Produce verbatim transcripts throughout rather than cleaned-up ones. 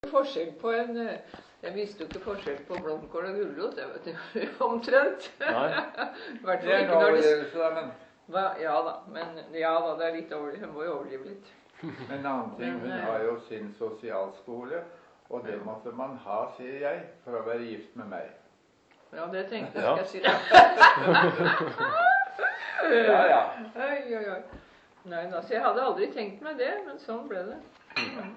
forskjell på en Jeg visste jo ikke forskjell på blomkål og gulrot, det vet du. Omtrent. Nei. Hvert Det er en overlevelse, da, men Hva? Ja da, men ja da, det er litt over, hun må jo overdrive litt. Men en annen ting, hun har jo sin sosialskole, og det måtte man ha, sier jeg, for å være gift med meg. Ja, det tenkte jeg, Ja. skal jeg si det. Ja, ja. Oi, oi, oi. Nei, da, så jeg hadde aldri tenkt meg det, men sånn ble det. Mm.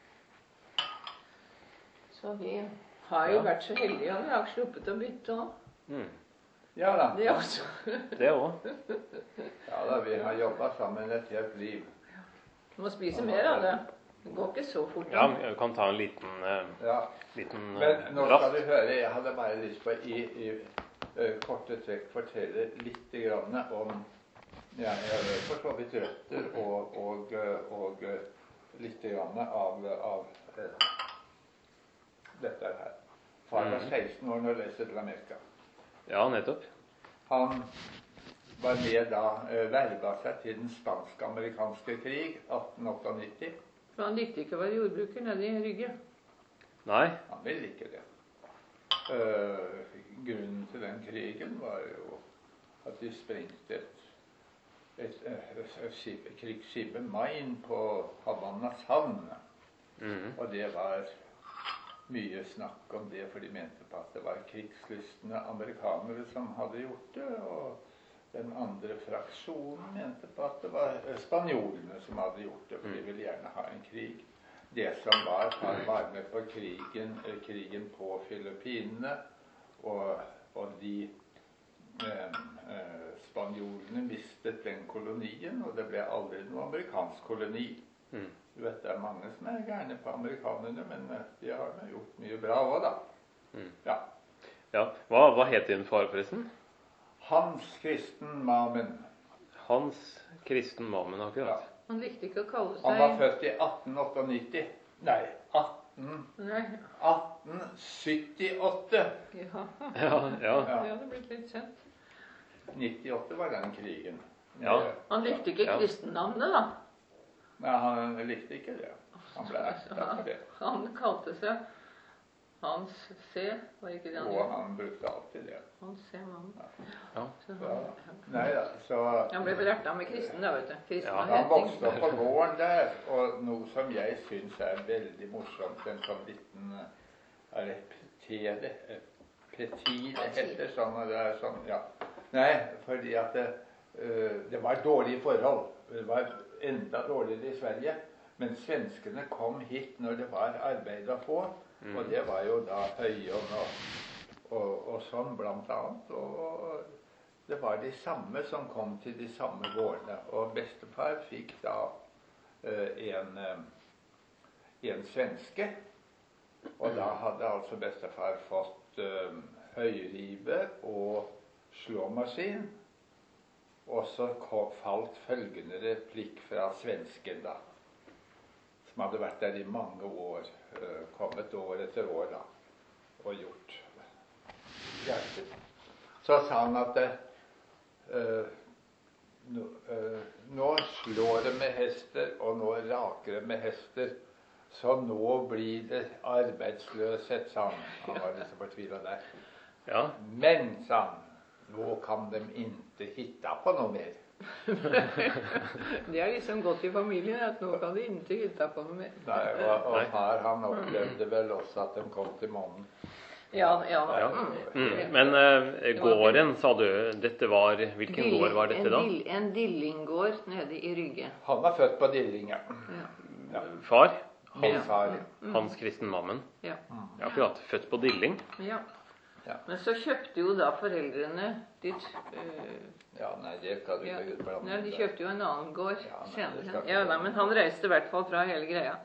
Så vi har jo Ja. vært så heldige, og vi har sluppet å bytte også. Mm. Ja da. Det også. Det også. Ja da, vi har jobbet sammen et helt liv. Du må spise mer av det. Det går ikke så fort. Ja, vi kan ta en liten, eh, Ja. liten Men eh, nå skal rast. du høre, jeg hadde bare lyst på i, i uh, korte trekk fortelle litt grann om ja, jeg har for så vidt røtter og, og, uh, og uh, litt grann av, av uh, dette her. Far var seksten år når jeg reiste til Amerika. Ja, nettopp. Han var med da, uh, verva seg til den spansk-amerikanske krig atten nittiåtte. For han likte ikke å være jordbruker nede i Rygge. Nei. Han ville ikke det. Uh, grunnen til den krigen var jo at de sprengte et, et, et, et skip, krigsskipet Maine på Havannas havn. Mhm. Og det var mye snakk om det, for de mente på at det var krigslystne amerikanere som hadde gjort det, og den andre fraksjonen mente på at det var spanjolene som hadde gjort det, for de ville gjerne ha en krig. Det som var, han var med på krigen, krigen på Filippinene, og, og de eh, eh, spanjolene mistet den kolonien, og det ble aldri noen amerikansk koloni. Mm. Du vet, det er mange som er gærne på amerikanerne, men de har gjort mye bra også, da. Mm. Ja. Ja. Hva, hva het din far, forresten? Hans Kristen Mamen. Hans Kristen Mamen, akkurat. Han likte ikke å kalle Han var seg... født i atten nittiåtte. Nei, atten, Nei, atten syttiåtte. ja. Ja, ja. Det hadde blitt litt sent. nittiåtte var den krigen. Ja. Han likte ikke Ja. kristennavnet, da. Men han likte ikke det. Han ble ertet for det. Han kalte seg Hans C, var ikke det han Og gjorde? han brukte alltid det. Hans C, mannen. Ja. Så Ja. han, Nei da, så han ble belertet med kristen, da, vet du. Kristen Ja, og han hedning. vokste opp på gården der, og noe som jeg synes er veldig morsomt, en sånn liten, er det petere, petil, det heter sånn, og det er sånn, ja. Nei, fordi at det, øh, det var dårlige forhold. Det var enda dårligere i Sverige, men svenskene kom hit når det var arbeid å få, og det var jo da Høyånd og, og, og sånn blant annet, og det var de samme som kom til de samme gårdene, og bestefar fikk da uh, en, uh, en svenske, og da hadde altså bestefar fått uh, høyrive og slåmaskin, og så kom, falt følgende replikk fra svensken da, som hadde vært der i mange år, uh, kommet år etter år da, og gjort hjelpet. Så sa han at uh, nå, uh, nå slår det med hester, og nå raker det med hester, så nå blir det arbeidsløshet, sa han. Han var liksom fortvilet der. Ja. Men, sa han, nå kan de ikke hitte på noe mer. Det er liksom godt i familien, at nå kan de ikke hytte på noe mer. Nei, og, og her han opplevde vel også at de kom til månen. Ja, ja. Ja. Mm. Mm. Men eh, gården, sa du, dette var, hvilken Dill- gård var dette da? En, dill, en dillinggård nede i Rygge. Han var født på Dillinge. Ja. Ja. Far? Min Hans, far. Hans Kristen Mamen. Ja. Ja, akkurat. Født på Dilling. Ja. Ja. Men så kjøpte jo da foreldrene ditt øh, Ja, nei, det kan du ja. ikke blande. Nei, de kjøpte jo en annen gård Ja, nei, det senere. skal ikke Ja, blande. nei, men han reiste i hvert fall fra hele greia.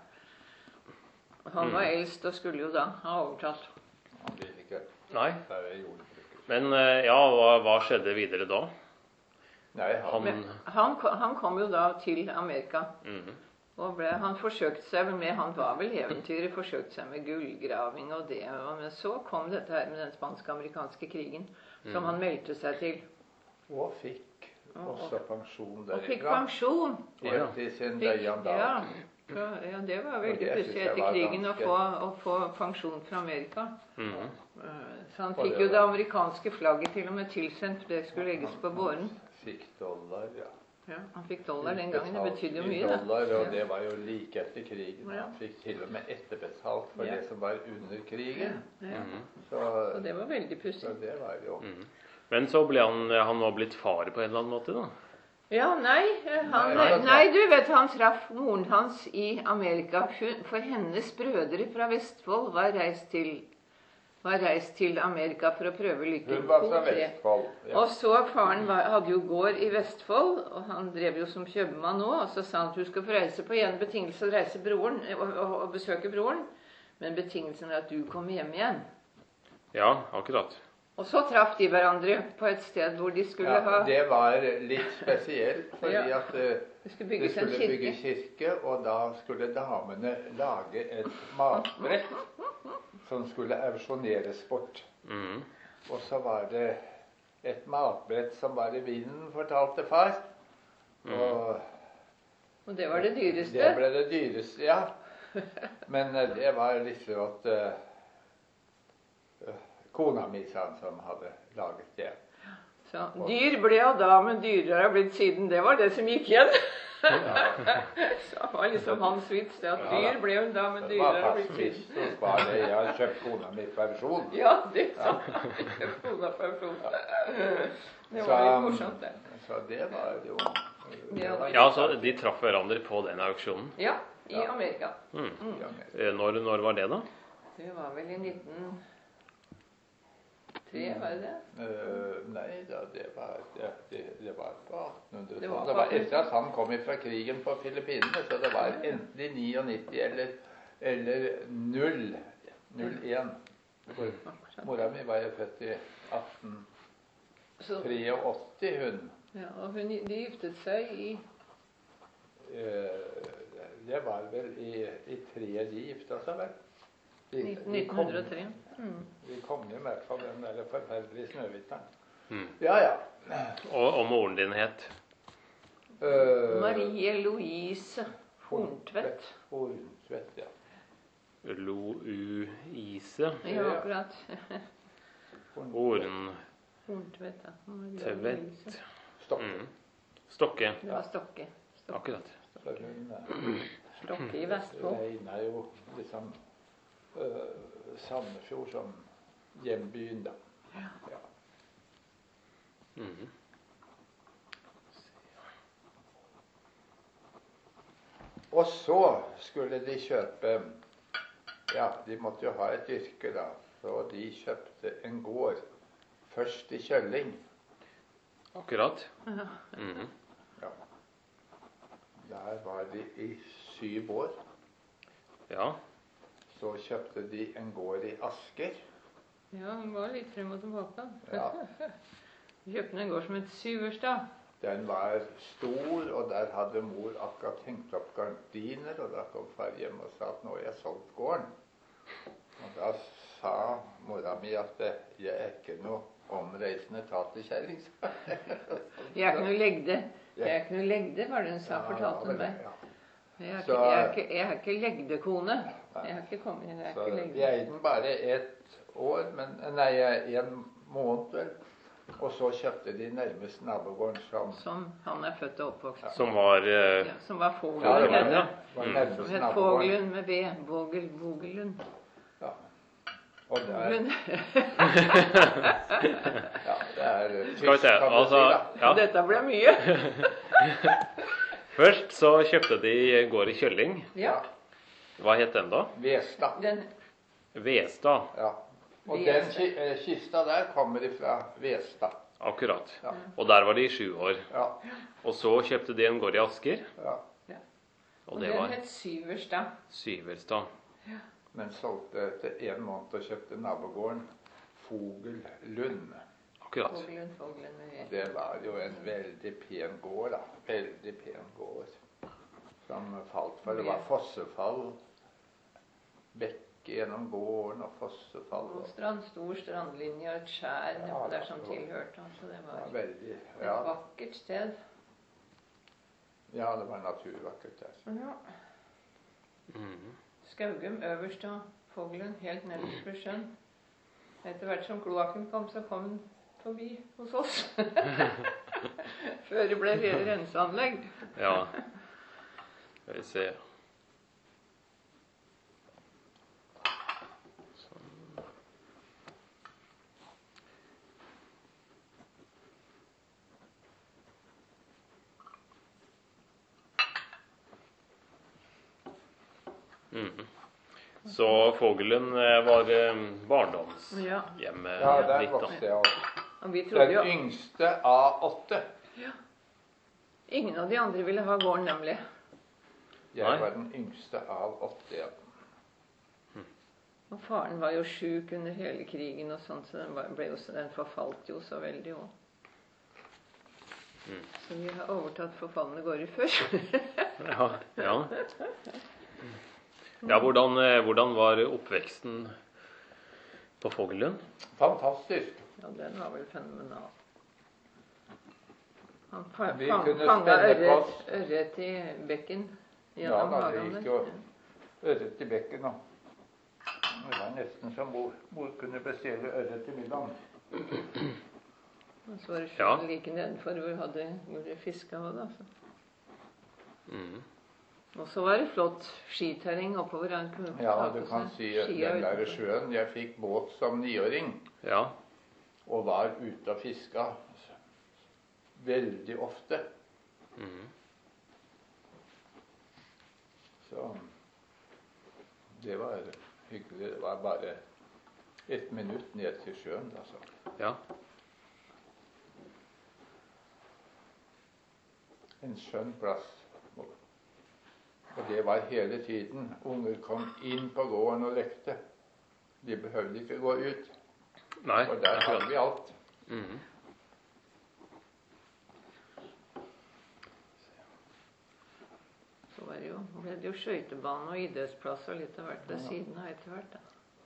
Han var eldst og skulle jo da ha overtatt. Han ville ikke Nei. være jordbruker. Men eh, ja, hva, hva skjedde videre da? Nei, han, Han... Men han, ko- han kom jo da til Amerika. Mhm. Og ble, han forsøkte seg med, han var vel eventyret, forsøkte seg med gullgraving og det. Og, men så kom dette her med den spansk-amerikanske krigen, som han meldte seg til. og fikk også pensjon Og fikk derifra. pensjon. Helt til sin Fikk, døyende dag. ja. Så, ja, det var veldig det synes pussig jeg etter var krigen å ganske- få, å få pensjon fra Amerika. Mhm. Eh, Så han Og fikk det jo det var- amerikanske flagget til og med tilsendt, for det skulle legges på båren. Fikk dollar, ja. Ja, han fikk dollar den gangen. Det Betalt betydde jo i mye, da. dollar, og Ja. det var jo like etter krigen. Ja. Han fikk til og med etterbetalt for Ja. det som var under krigen. Ja. Mhm. Så, Og det var veldig pussig. så det var jo Mhm. Men så ble han, han var blitt far på en eller annen måte, da? Ja, nei, eh, han, Nei, nei, du vet, han traff moren hans i Amerika. Hun- For hennes brødre fra Vestfold var reist til, var reist til Amerika for å prøve lykken. Hun var fra To, tre. Vestfold. Ja. Og så faren var, hadde jo gård i Vestfold, og han drev jo som kjøpmann nå. Og så sa han at du skal få reise på en betingelse, å reise broren, og, og, og besøke broren. Men betingelsen er at du kommer hjem igjen. Ja, akkurat. Og så traff de hverandre på et sted hvor de skulle Ja, ha det var litt spesielt, fordi Ja. at eh, Det skulle det bygges en skulle bygge kirke. kirke, og da skulle damene lage et matbrett som skulle auksjoneres bort. Mhm. Og så var det et matbrett som var i vinden, fortalte far. Og Og det var det dyreste. det ble det dyreste, ja. Men eh, det var liksom at eh, eh, kona mi sa han som hadde laget det. Så, dyr ble jo da, men dyrere har blitt siden. Det var det som gikk igjen. Så det var liksom hans vits, det at Ja, dyr da. ble jo da, men Det dyrere var har blitt faktisk siden. visst var det. Jeg har kjøpt kona mi pensjon. Ja, det sa Kona pensjon. Det var litt morsomt, det. Så det var jo det Ja. var Ja, så de traff hverandre på den auksjonen. Ja, i Ja. Amerika. Mhm. Ja, Eh, Når, når var det, da? Det var vel i nitten tre, var det det? Eh, nei da, det var, det, det, det var på Det var attenhundretallet. Det var på- etter at han kom fra krigen på Filippinene, så det var enten i nittinutti eller, eller null. null én. Akkurat. Mora mi var jo født i atten Så, treåtti, hun. ja, og hun, de giftet seg i Eh, det var vel i, i tre de gifta seg, vel? De- de kom- nitten hundre og tre. Mm. Vi kom jo med på den der forferdelige Snøhvita. Mhm. Ja, ja. Og, og moren din het? Eh, Marie Louise Horntvedt. Horntvedt, ja. Louise Ja, akkurat. Horntvedt. Horntvedt, ja. Marie Louise. Stokke. Mhm. Stokke. Det var Stokke. Stokke, Akkurat. Så hun eh, Stokke i Vestfold. regna jo liksom eh, Sandefjord som hjembyen, da. Ja. Mhm. Og så skulle de kjøpe. Ja, de måtte jo ha et yrke, da. Så de kjøpte en gård. Først i Kjølling. Akkurat. Ja. Mhm. Ja. Der var de i syv år. Ja. Så kjøpte de en gård i Asker. Ja, hun var litt frem og tilbake. Ja. Vi kjøpte en gård som het Syverstad. Den var stor, og der hadde mor akkurat hengt opp gardiner. Og da kom far hjem og sa at nå har jeg solgt gården. Og da sa mora mi at eh, jeg er ikke noe omreisende taterkjerring. Jeg er ikke noe legde. Jeg er ikke noe legde, var det hun sa, fortalte hun meg. Jeg er ikke, jeg er ikke, jeg er ikke legdekone. Jeg er ikke kommet, jeg er Så ikke vi legde. eide den bare ett år, men, nei, en måned vel. Og så kjøpte de nærmest nabogården som Som han er født og oppvokst. Som var eh, Ja, som var Ja, Fogelund. det var, het ja. det. var Mm. nærmest Som het nabogården. Fogelund med V. Vågel, Vogelund. Ja. Og der, Hun, ja, det er tysk, Skal vi se, kan du altså si, da. ja. Dette ble mye. Først så kjøpte de gård i Kjølling. Ja. Hva het den da? Vestad. Den, Vestad. Ja. Og Vestad. den ki- eh, kista der kommer ifra Vestad. Akkurat. Ja. Og der var de i sju år. Ja. Og så kjøpte de en gård i Asker. Ja. Og og det den var het Syverstad. Syverstad. Men solgte etter en måned og kjøpte nabogården Fogellund. Akkurat. Fogelund, Fogelund med V. Det var jo en veldig pen gård, da. Veldig pen gård. Som falt for. Det var fossefall. Bekk gjennom gården og fossefall. Og Og strand, stor strandlinje og et skjær Ja, nedpå der det som var- tilhørte. Altså det det var var et veldig Ja, vakkert sted. ja det var naturvakkert der. Ja. Mhm. Skaugum øverst og Foglen helt nederst ved sjøen. Etter hvert som kloakken kom, så kom den forbi hos oss. Før det ble renseanlegg. Ja. Skal vi se. Sånn. Mhm. Så Foglen var barndomshjemmet Ja. Ja, der litt, da. vokste jeg opp. Og vi trodde Den jo yngste av åtte. ingen av de andre ville ha gården, nemlig. Jeg Nei. var den yngste av åtte, ja. Og faren var jo sjuk under hele krigen og sånt, så den, var, ble jo, den forfalt jo så veldig òg. Mm. Så vi har overtatt forfalne gårder før. Ja, ja. Ja, hvordan, eh, hvordan var oppveksten på Foglen? Fantastisk. Ja, den var vel fenomenal. Han fa Vi fang, kunne fanga spenne på ørret, oss. ørret i bekken Ja, gjennom da, det hagen gikk der. jo ørret i bekken. Og det var nesten som mor, mor kunne bestille ørret til middagen. Og så var det Ja. sjøen like nedenfor hvor vi hadde, hvor vi fiska òg, da. Så. Mhm. Og så var det flott skiterreng oppover. Han kunne Ja, ta du på kan seg si skia den der utenfor. sjøen. Jeg fikk båt som niåring Ja. og var ute og fiska veldig ofte. Mhm. Så det var hyggelig. Det var bare ett minutt ned til sjøen, altså. Ja. En skjønn plass. Og det var hele tiden. Unger kom inn på gården og lekte. De behøvde ikke gå ut. Nei. Og der hadde vi alt. Mhm. Så var det jo, ble det jo skøytebane og idrettsplass og litt av hvert ved siden av etter hvert. da.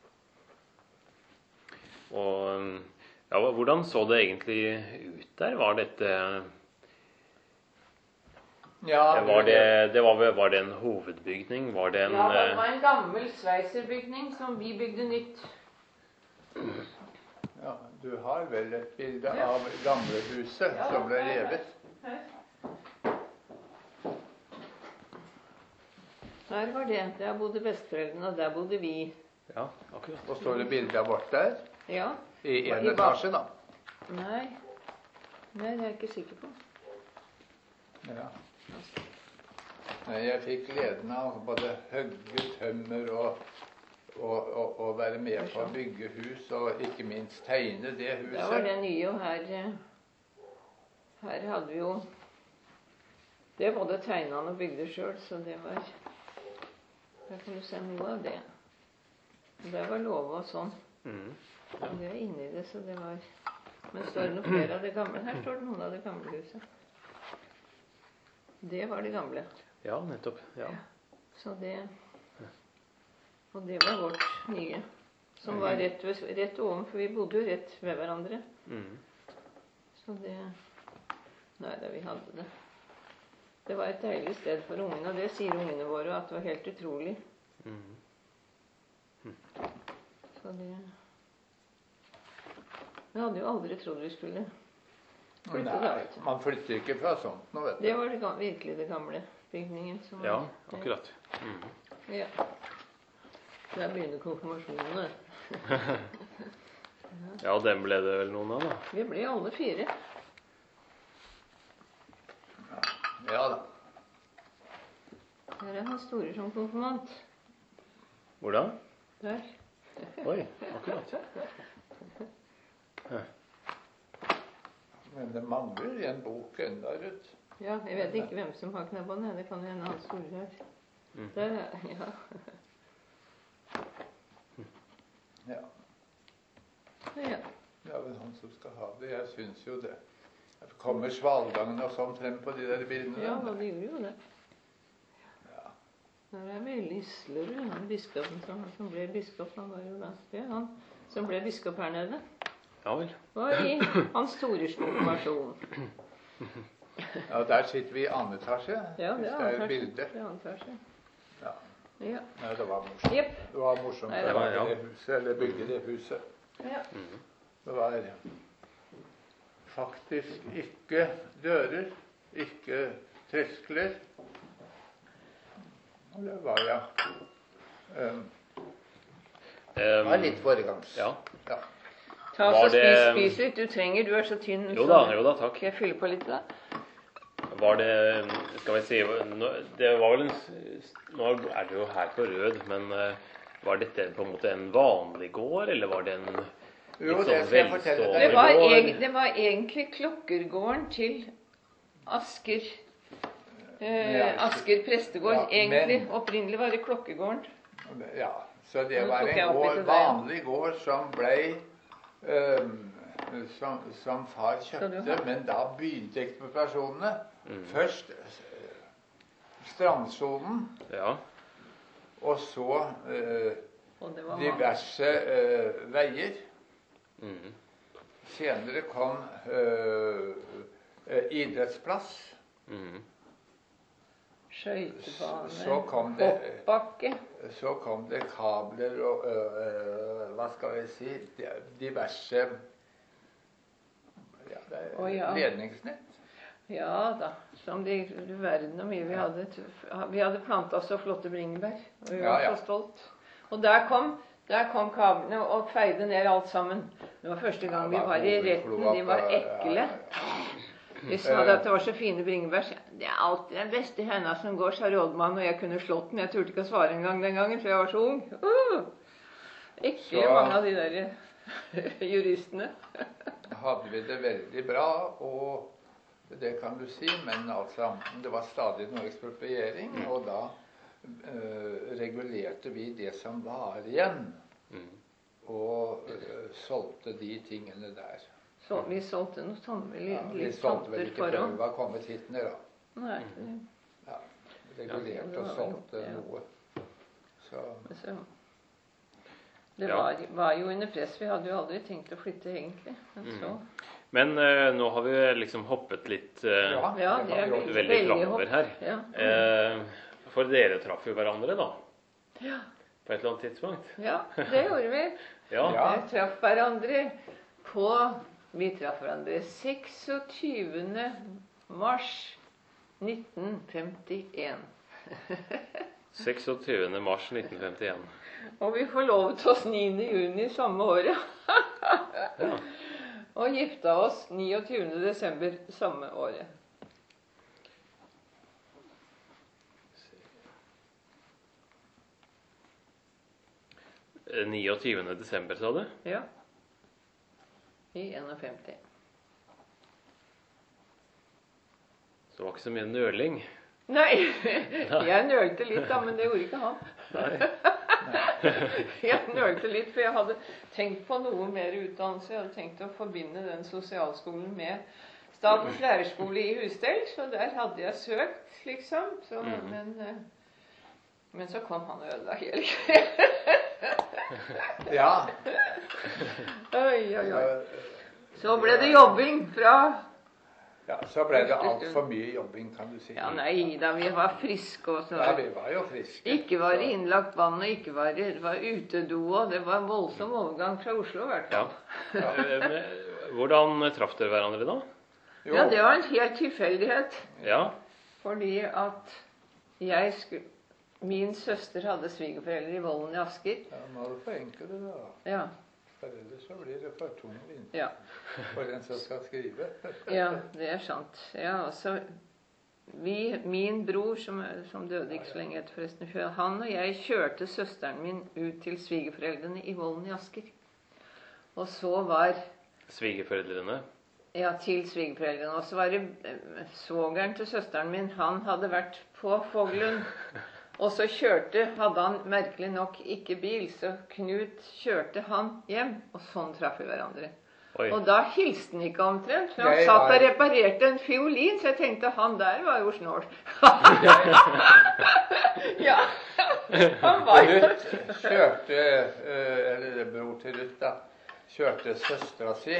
Og ja, hvordan så det egentlig ut der? Var dette Ja, var det, det var, vel- var det en hovedbygning? Var det en Ja, det eh, var en gammel sveiserbygning som vi bygde nytt. ja, du har vel et bilde Ja. av gamlehuset Ja, som ble her, her. revet? Her. Her var det. Der bodde besteforeldrene, og der bodde vi. Ja, akkurat. Og står det bilde av vårt der? Ja. I en I ba- etasje, da. Nei. Nei, det er jeg ikke sikker på. Ja. Nei, jeg fikk gleden av både hogge tømmer og, og, og, og være med på å bygge hus, og ikke minst tegne det Der var huset. det nye, og her eh, Her hadde vi jo Det både tegna han og bygde sjøl, så det var Der kan du se noe av det. Der var låve og sånn. Mhm. Og det er inni det, så det var Men står det noe flere av det gamle? Her står det noen av det gamle huset. Det var det gamle. Ja, nettopp. Ja. Så det Og det var vårt nye. Som var rett, ved, rett ovenfor. Vi bodde jo rett ved hverandre. Mhm. Så det Nei da, vi hadde det. Det var et deilig sted for ungene, og det sier ungene våre, at det var helt utrolig. Mhm. Så det Vi hadde jo aldri trodd vi skulle flytte da, Nei, vet du. man flytter ikke fra sånt nå, vet du. Det var det, gam- virkelig det gamle bygningen. Som Ja, var, akkurat. Mhm. Ja. Der begynner konfirmasjonene. Ja, den ble det vel noen av, da. Vi ble alle fire. Ja da. Her er han store som konfirmant. Hvordan? Der. Oi, akkurat. Men det mangler en bok enda, Ruth. Ja, jeg vet ikke hvem som har knabbene. Det kan jo hende han store her. Mhm. Der er Ja. Ja. Ja. Ja, men han som skal ha det, jeg syns jo det. Det kommer svalgangen og sånn frem på de der bildene. Ja, og de gjorde jo det. Ja. Der er vi Lislerud, han biskopen som, som ble biskop. Han var jo da det er han som ble biskop her nede. Ja vel. Var i hans store konfirmasjon. Ja, der sitter vi i annen etasje, Ja, hvis det det er er et bilde. Det er annen etasje. Ja. Ja. Nei, det var morsomt. Yep. Det var morsomt Nei, å det var- lage ja. det huset, eller bygge det huset. Ja. Det var faktisk ikke dører, ikke treskler. Og det var, ja. Um, det var litt foregangs. Ja. Ja. Ta Var oss og spis, det- spis litt. Du trenger, du er så tynn. Jo så- da, jo da, takk. Skal jeg fylle på litt da? Var det, skal vi si, nå- det var vel en, s- nå er det jo her på Rød, men eh, var dette på en måte en vanlig gård, eller var det en Jo, litt det sånn skal jeg fortelle velstående deg. Det var, gård? eg, det var egentlig klokkergården til Asker. Eh, Ja, Asker prestegård. ja, Egentlig. men- Opprinnelig var det klokkegården. Ja, så det Nå var tok jeg en opp gård, litt av det. vanlig gård som ble um, som, som far Skal du kjøpte, ha? men da begynte ekspropriasjonene. Mm. Først eh, strandsonen, Ja, og så eh, Og det var mange. diverse eh, veier. mm. Senere kom eh, eh, idrettsplass. Mm. Skøytebane. Så kom det Hoppbakke. Så kom det kabler og øh, øh, hva skal jeg si di- diverse ja, det er Å, ja. ledningsnett. Ja da. Som de, du verden hvor mye vi hadde. Vi hadde planta så flotte bringebær. Og vi var Ja, ja. så stolt. Og der kom, der kom kablene og feide ned alt sammen. Det var første gang vi var i retten. De var ekle. De sa det at det var så fine bringebær. Så jeg, det er alltid den beste høna som går, sa rådmannen, og jeg kunne slått den. Jeg turte ikke å svare engang den gangen, for jeg var så ung. Uh! Ekle Så- mange av de der juristene. Hadde vi det veldig bra, og det kan du si, men altså det var stadig noe ekspropriering, og da øh, regulerte vi det som var igjen, Mm. og øh, solgte de tingene der. Så vi solgte noe sommerlig, Ja, vi litt solgte vel tomter ikke for før å... vi var kommet hit ned, da. Nei, Ja, Ja, regulerte det og var solgte jo- ja. noe. Så det, så. Det Ja. var, var jo under press. Vi hadde jo aldri tenkt å flytte, egentlig. Men Mm. så... Men eh, nå har vi liksom hoppet litt eh, ja, Ja, det det er var jo- veldig- veldig framover her. Ja. Eh, for dere traff jo hverandre, da. Ja. På et eller annet tidspunkt. ja, det gjorde vi. Ja. Ja. Vi traff hverandre på... Vi traff hverandre seksogtyvende mars nitten femtien. seksogtyvende mars nitten femtien. Og vi forlovet oss niende juni samme året. Ja. Og gifta oss niogtyvende desember samme året. Eh, niogtyvende desember, sa du? Ja. I femti. Så det var ikke så mye nøling. Nei, jeg nølte litt da, men det gjorde ikke han. Jeg nølte litt, for jeg hadde tenkt på noe mer utdannelse. Jeg hadde tenkt å forbinde den sosialskolen med Statens lærerskole i Husstell, så der hadde jeg søkt, liksom. Så, Mhm. men, eh, men så kom han og ødela hele greia. Ja. Oi, oi, oi. øh, Så ble det jobbing fra... Ja, så ble det altfor mye jobbing, kan du si. Ja, nei da, vi var friske og Ja, sånn. vi var jo friske. Ikke var det så- innlagt vann, og ikke var det, det var utedo, og det var en voldsom overgang fra Oslo, i hvert Ja. fall. Eh, men Hvordan traff dere hverandre da? Jo, Ja, det var en helt tilfeldighet, Ja. fordi at jeg skulle... Min søster hadde svigerforeldre i Vollen i Asker. ja, må du forenkle det, da. Ja, For ellers så blir det for tungvint ja, for den som skal skrive. ja, det er sant. Ja, altså, vi, min bror, som, som døde ikke så lenge etter forresten, han og jeg kjørte søsteren min ut til svigerforeldrene i Vollen i Asker. Og så var... Svigerforeldrene. Ja, til svigerforeldrene. Og så var det eh, svogeren til søsteren min. Han hadde vært på Foglund. Og så kjørte, hadde han merkelig nok ikke bil, så Knut kjørte han hjem. Og sånn traff vi hverandre. Oi. Og da hilste han ikke omtrent. For han Jeg satt var- og reparerte en fiolin, så jeg tenkte han der var jo snål. Ja, han var jo Ruth kjørte, øh, eller bror til Ruth da, kjørte søstera si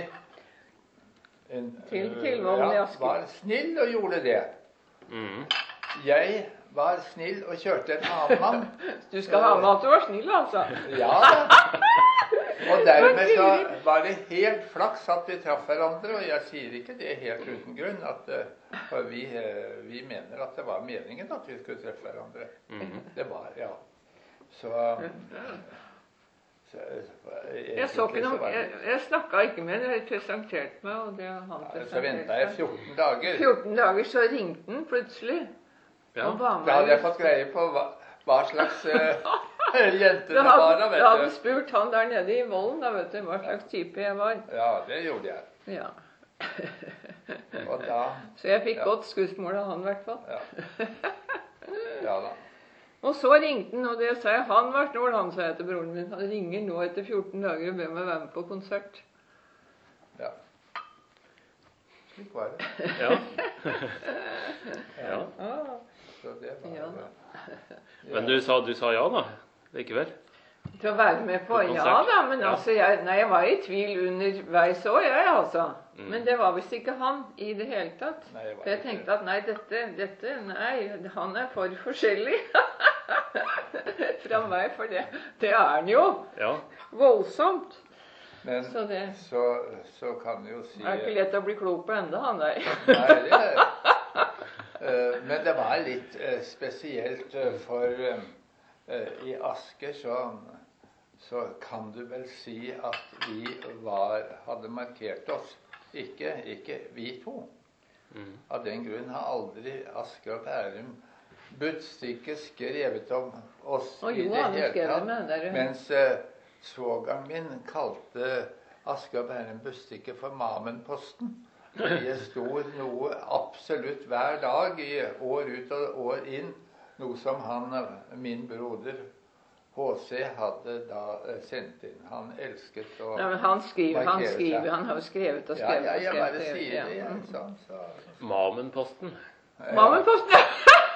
en, Til- øh, til Vollen i ja, Asker. var snill og gjorde det. Mm. Jeg var snill og kjørte en annen mann. Du skal ha med at du var snill, altså. Ja da. Og dermed så var det helt flaks at vi traff hverandre, og jeg sier ikke det helt uten grunn, at, for vi, vi mener at det var meningen at vi skulle treffe hverandre. Mm. Det var, ja. Så... så jeg så ikke noe, jeg, jeg snakket ikke med henne, jeg presenterte meg, og det han ja, presenterte. Så ventet jeg fjorten dager. fjorten dager, så ringte han plutselig. Ja. Da hadde jeg fått greie på hva, hva slags uh, jente det var, da, vet du. Da hadde spurt han der nede i Vollen, da vet du, hva slags type jeg var. Ja, det gjorde jeg. Ja. Og da... Så jeg fikk ja. godt skussmål av han, i hvert fall. Ja. Ja da. Og så ringte han, og det sa jeg, han var snål, han sa jeg til broren min. Han ringer nå etter fjorten dager og ber meg være med på konsert. Ja. Slik var det. Ja. Ja. Ah. Så det var Ja. det. Men du sa, du sa ja da, likevel? Til å være med på, På ja konsert. da, men Ja. altså, jeg, nei, jeg var i tvil underveis også, jeg altså. Mm. Men det var visst ikke han i det hele tatt. Nei, det var For jeg ikke tenkte at nei, dette, dette, nei, han er for forskjellig fra meg, for det, det er han jo. Ja. det. Voldsomt. Men Så det så, så kan du jo si... er ikke lett å bli klok på enda, han der. Nei, det er uh, Men det var litt uh, spesielt, uh, for uh, uh, i Asker så, så kan du vel si at vi var, hadde markert oss. Ikke, ikke vi to. Mm. Av den grunn har aldri Asker og Bærum Budstikke skrevet om oss Og i jo, det han hele skrev det tatt. med der. Mens uh, svogeren min kalte Asker og Bærum Budstikke for Mamenposten. Det sto noe absolutt hver dag i år ut og år inn. Noe som han, min broder H C, hadde da sendt inn. Han elsket å Nei, men han skriver, han markere skriver, seg. han har jo skrevet og Ja, skrevet ja, og jeg skrevet. bare sier ja. det, jeg. Sånn, så, Mamenposten. Mamenposten!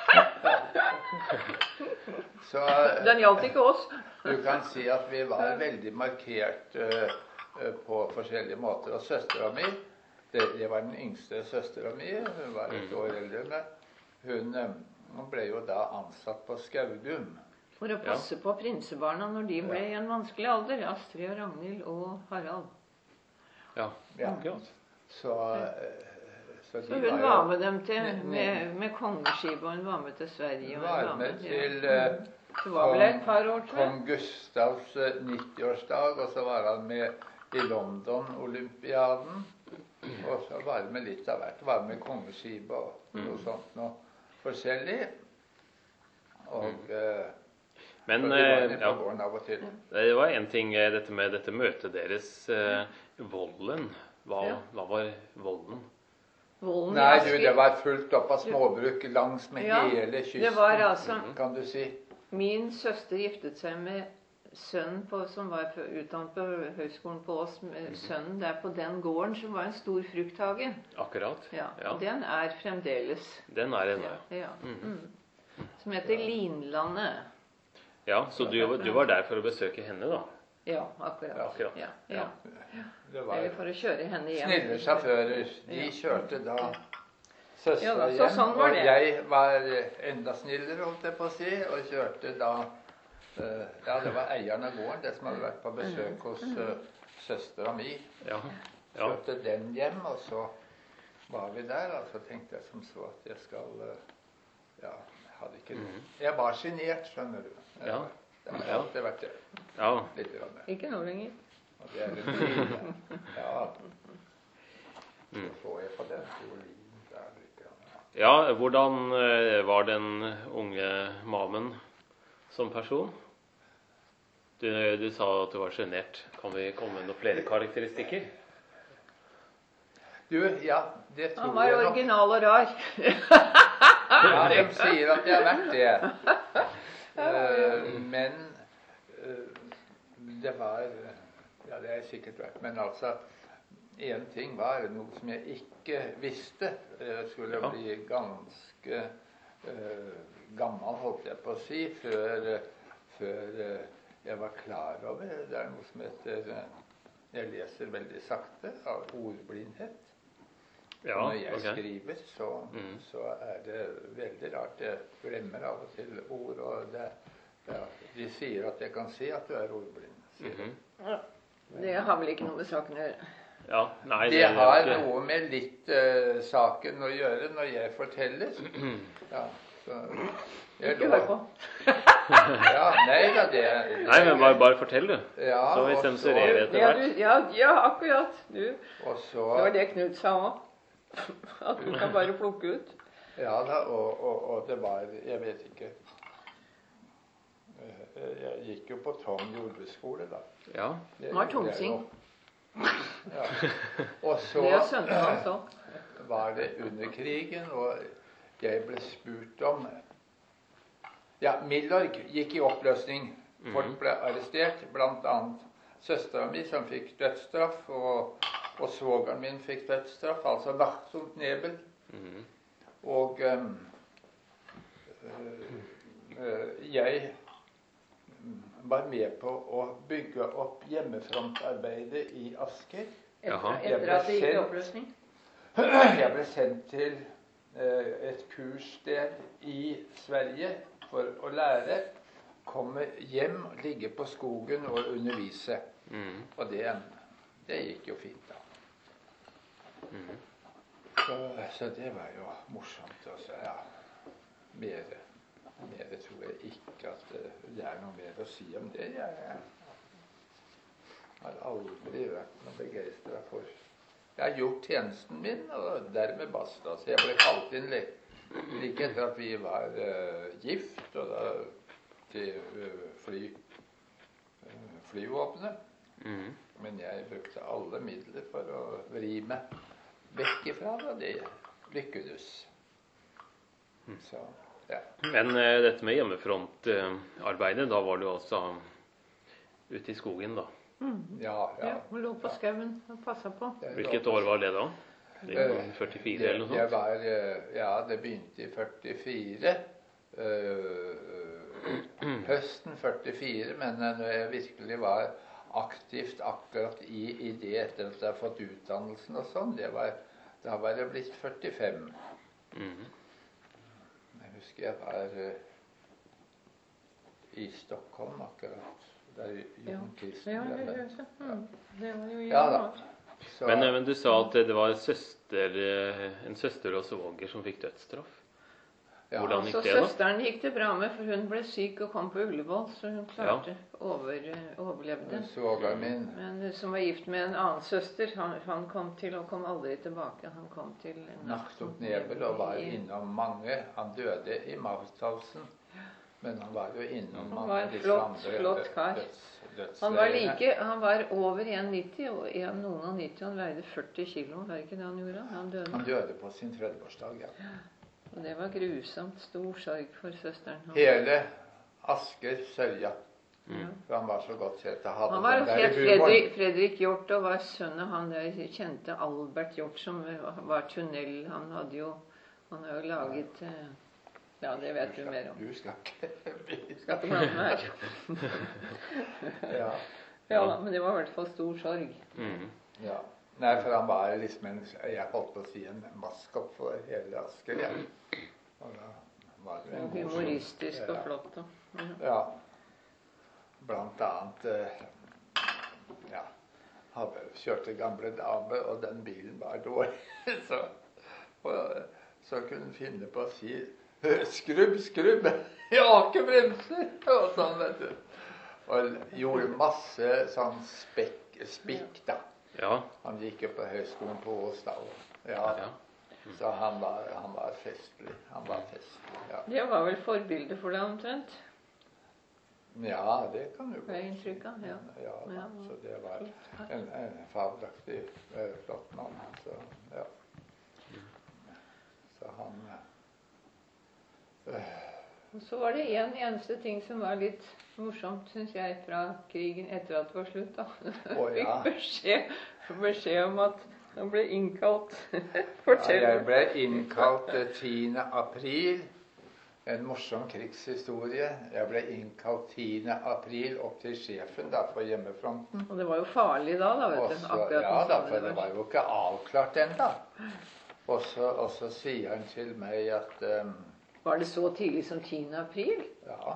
så Den gjaldt ikke oss. du kan si at vi var veldig markert uh, uh, på forskjellige måter. Og søstera mi, det, det var den yngste søstera mi, hun var et år eldre enn meg. Hun, uh, hun ble jo da ansatt på Skaugum. For å passe på prinsebarna når de ble i en vanskelig alder. Astrid og Ragnhild og Harald. Ja, Ja. akkurat. Så, uh, så, de Så hun jo- var med dem til, Ne- ne- med, med kongeskipet, og hun var med til Sverige. Hun Og hun var med til ja. uh, Det var vel et par år, tror jeg. kong Gustavs uh, nitti-årsdag, og så var han med i London-olympiaden. Og så var det med litt av hvert. Var med kongeskipet og noe sånt noe forskjellig. Og uh, Men så de var eh, med ja, på gården av og til. det var en ting, eh, dette med dette møtet deres, eh, volden. Hva, Ja. hva var volden? Volden i Nei, du, Asker. det var fullt opp av småbruk langs med Ja, hele kysten, Det var altså kan du si. Min søster giftet seg med sønnen på, som var utdannet på høyskolen på Ås. med Sønnen der på den gården som var en stor frukthage. Akkurat. Ja, Ja. og Den er fremdeles. Den er ennå. Ja, ja. Mm. Som heter Linlandet. Ja, så du, du var der for å besøke henne, da? Ja, akkurat. Akkurat. Ja, ja. Det var Eller for å kjøre henne hjem. snille sjåfører. De Ja. kjørte da Ja søstera da, så hjem. sånn var Og det. jeg var enda snillere, holdt jeg på å si, og kjørte da eh, Ja, det var eieren av gården, det som hadde vært på besøk hos uh, søstera mi. Ja. Ja. Kjørte den hjem, og så var vi der. Og så tenkte jeg som så at jeg skal eh, Ja, jeg hadde ikke Mhm. Jeg var sjenert, skjønner du. Jeg Ja. var- Det har Ja. alltid vært det. Ja. Litt grann. Ikke nå lenger. Og det er litt fint. Ja. Mm. Så så jeg på den fiolinen der litt grann. Ja, hvordan eh, var den unge Mamen som person? Du, du sa at du var sjenert. Kan vi komme med noen flere karakteristikker? Du, ja, det Han tror var jeg nok. original og rar. Ja, de sier at jeg har vært det. Eh, men eh, det var Ja, det har jeg sikkert vært. Men altså, én ting var noe som jeg ikke visste. Jeg skulle Ja. bli ganske eh, gammel, holdt jeg på å si, før, før eh, jeg var klar over. Det er noe som heter eh, Jeg leser veldig sakte, av ordblindhet. Ja, og når jeg ok. skriver, så, Mm. så er det veldig rart. Jeg glemmer av og til ord. Og det, ja, de sier at jeg kan se at du er ordblind. sier de. Mhm. Ja. Det har vel ikke noe med saken å gjøre. Ja, nei, Det det har er ikke- noe med litt eh, saken å gjøre når jeg forteller. Ja, så jeg Ikke lov- hør på. Ja, nei da, det er Nei, men bare, bare fortell, du. Ja, Så vi og sensurerer etter Ja, hvert. du, ja, ja, akkurat. Du, Og så, det var det Knut sa òg. At du kan bare plukke ut. ja da, og, og, og det var Jeg vet ikke. Eh, Jeg gikk jo på Tom jordbruksskole, da. Ja. Det Han var gjorde jeg tungsing. jo. Ja. Og så Det er sønnen hans òg. var det under krigen, og jeg ble spurt om Ja, Milorg gikk i oppløsning. Folk ble arrestert, blant annet søstera mi, som fikk dødsstraff, og, og svogeren min fikk dødsstraff, altså Lachtung Nebel. Mhm. Og um, øh, øh, jeg var med på å bygge opp hjemmefrontarbeidet i Asker. Jaha. Etter, etter at det gikk i oppløsning. Jeg ble sendt til eh, et kurssted i Sverige for å lære. Komme hjem, ligge på skogen og undervise. Mhm. Og det, det gikk jo fint, da. Mhm. Så, så det var jo morsomt. Også, ja. Mer, mer tror jeg ikke at det, det er noe mer å si om det. Jeg, jeg har aldri vært noe begeistra for Jeg har gjort tjenesten min, og dermed basta. Så jeg ble kalt inn like, like etter at vi var uh, gift, og da til uh, fly, uh, flyvåpenet. Mhm. Men jeg brukte alle midler for å vri meg vekk ifra det. Det lykkedes. Så, ja. Men eh, dette med hjemmefrontarbeidet, da var du altså ute i skogen, da. Ja, Ja, ja. hun lå på skauen og passa på. Jeg Hvilket år var det da? I Eh, førtifire eller noe Jeg sånt? var, eh, ja, det begynte i førtifire. øh, høsten førtifire, men eh, når jeg virkelig var aktivt akkurat i, i det etter at jeg hadde fått utdannelsen og sånn, det var, da var jeg blitt førtifem. Mhm. Jeg husker jeg var eh, i Stockholm akkurat, der Ja. Jon Kristen Ja, ble det, født. det, mm, det var jo Ja da. Så, Men, eh, men du sa at det var søster, eh, en søster og svoger som fikk dødsstraff. ja. hvordan gikk Så det da? søsteren gikk det bra med, for hun ble syk og kom på Ullevål, så hun klarte over, overlevde. Svogeren min Men hun som var gift med en annen søster, han, han kom til og kom aldri tilbake. Han kom til Nachtung Nebel og var i- innom mange. Han døde i Mauthausen, men han var jo innom Han mange var av disse flott, andre flott kar. døds, dødsleiene. Han var like, han var over en komma nitti og en, noen og nitti. Han veide førti kilo, var det ikke det han gjorde? Han døde. Han døde på sin tredveårsdag, ja. Og det var grusomt. Stor sorg for søsteren. Han, Hele Asker sørga, ja. for han var så godt kjent. Han hadde Han var den der helt humoren. Fredrik, Fredrik Hjort og var sønn av han der kjente Albert Hjort, som var tunnel. Han hadde jo Han har jo laget eh, Ja, det vet du mer om. Du skal ikke Skal ikke blande meg her. ja, Ja, men det var i hvert fall stor sorg. Mhm. ja. Nei, for han var liksom en Jeg holdt på å si en maskot for hele Asker, ja. Og da var det en Og morsom- humoristisk og ja. flott. Og, ja. Ja. Blant annet eh, ja, hadde kjørte gamle dame, og den bilen var dårlig. Så, og, så kunne hun finne på å si 'skrubb, skrubb', jeg har ikke bremser! Og sånn, vet du. Og gjorde masse sånn spekk, spikk, da. Ja. Han gikk jo på høyskolen på Ås, da. og- Ja, Ja. så han var, han var festlig. Han var festlig, ja. Det var vel forbildet for deg omtrent? Ja, det kan du Har jeg inntrykk av, ja. Ja, da, Ja. så det var en, en fabelaktig eh, flott mann. Så, ja. Så han eh, Og så var det en eneste ting som var litt morsomt, syns jeg, fra krigen etter at det var slutt. da. Å, Jeg ja. fikk beskjed, beskjed om at han ble innkalt. ja, Fortell. Jeg ble innkalt eh, tiende april. En morsom krigshistorie. Jeg ble innkalt tiende april opp til sjefen da, på hjemmefronten. Og det var jo farlig da, da, vet Og du. så- Akkurat ja sånn da, som for det var jo ikke avklart ennå. Og så, og så sier han til meg at um, Var det så tidlig som tiende april? Ja.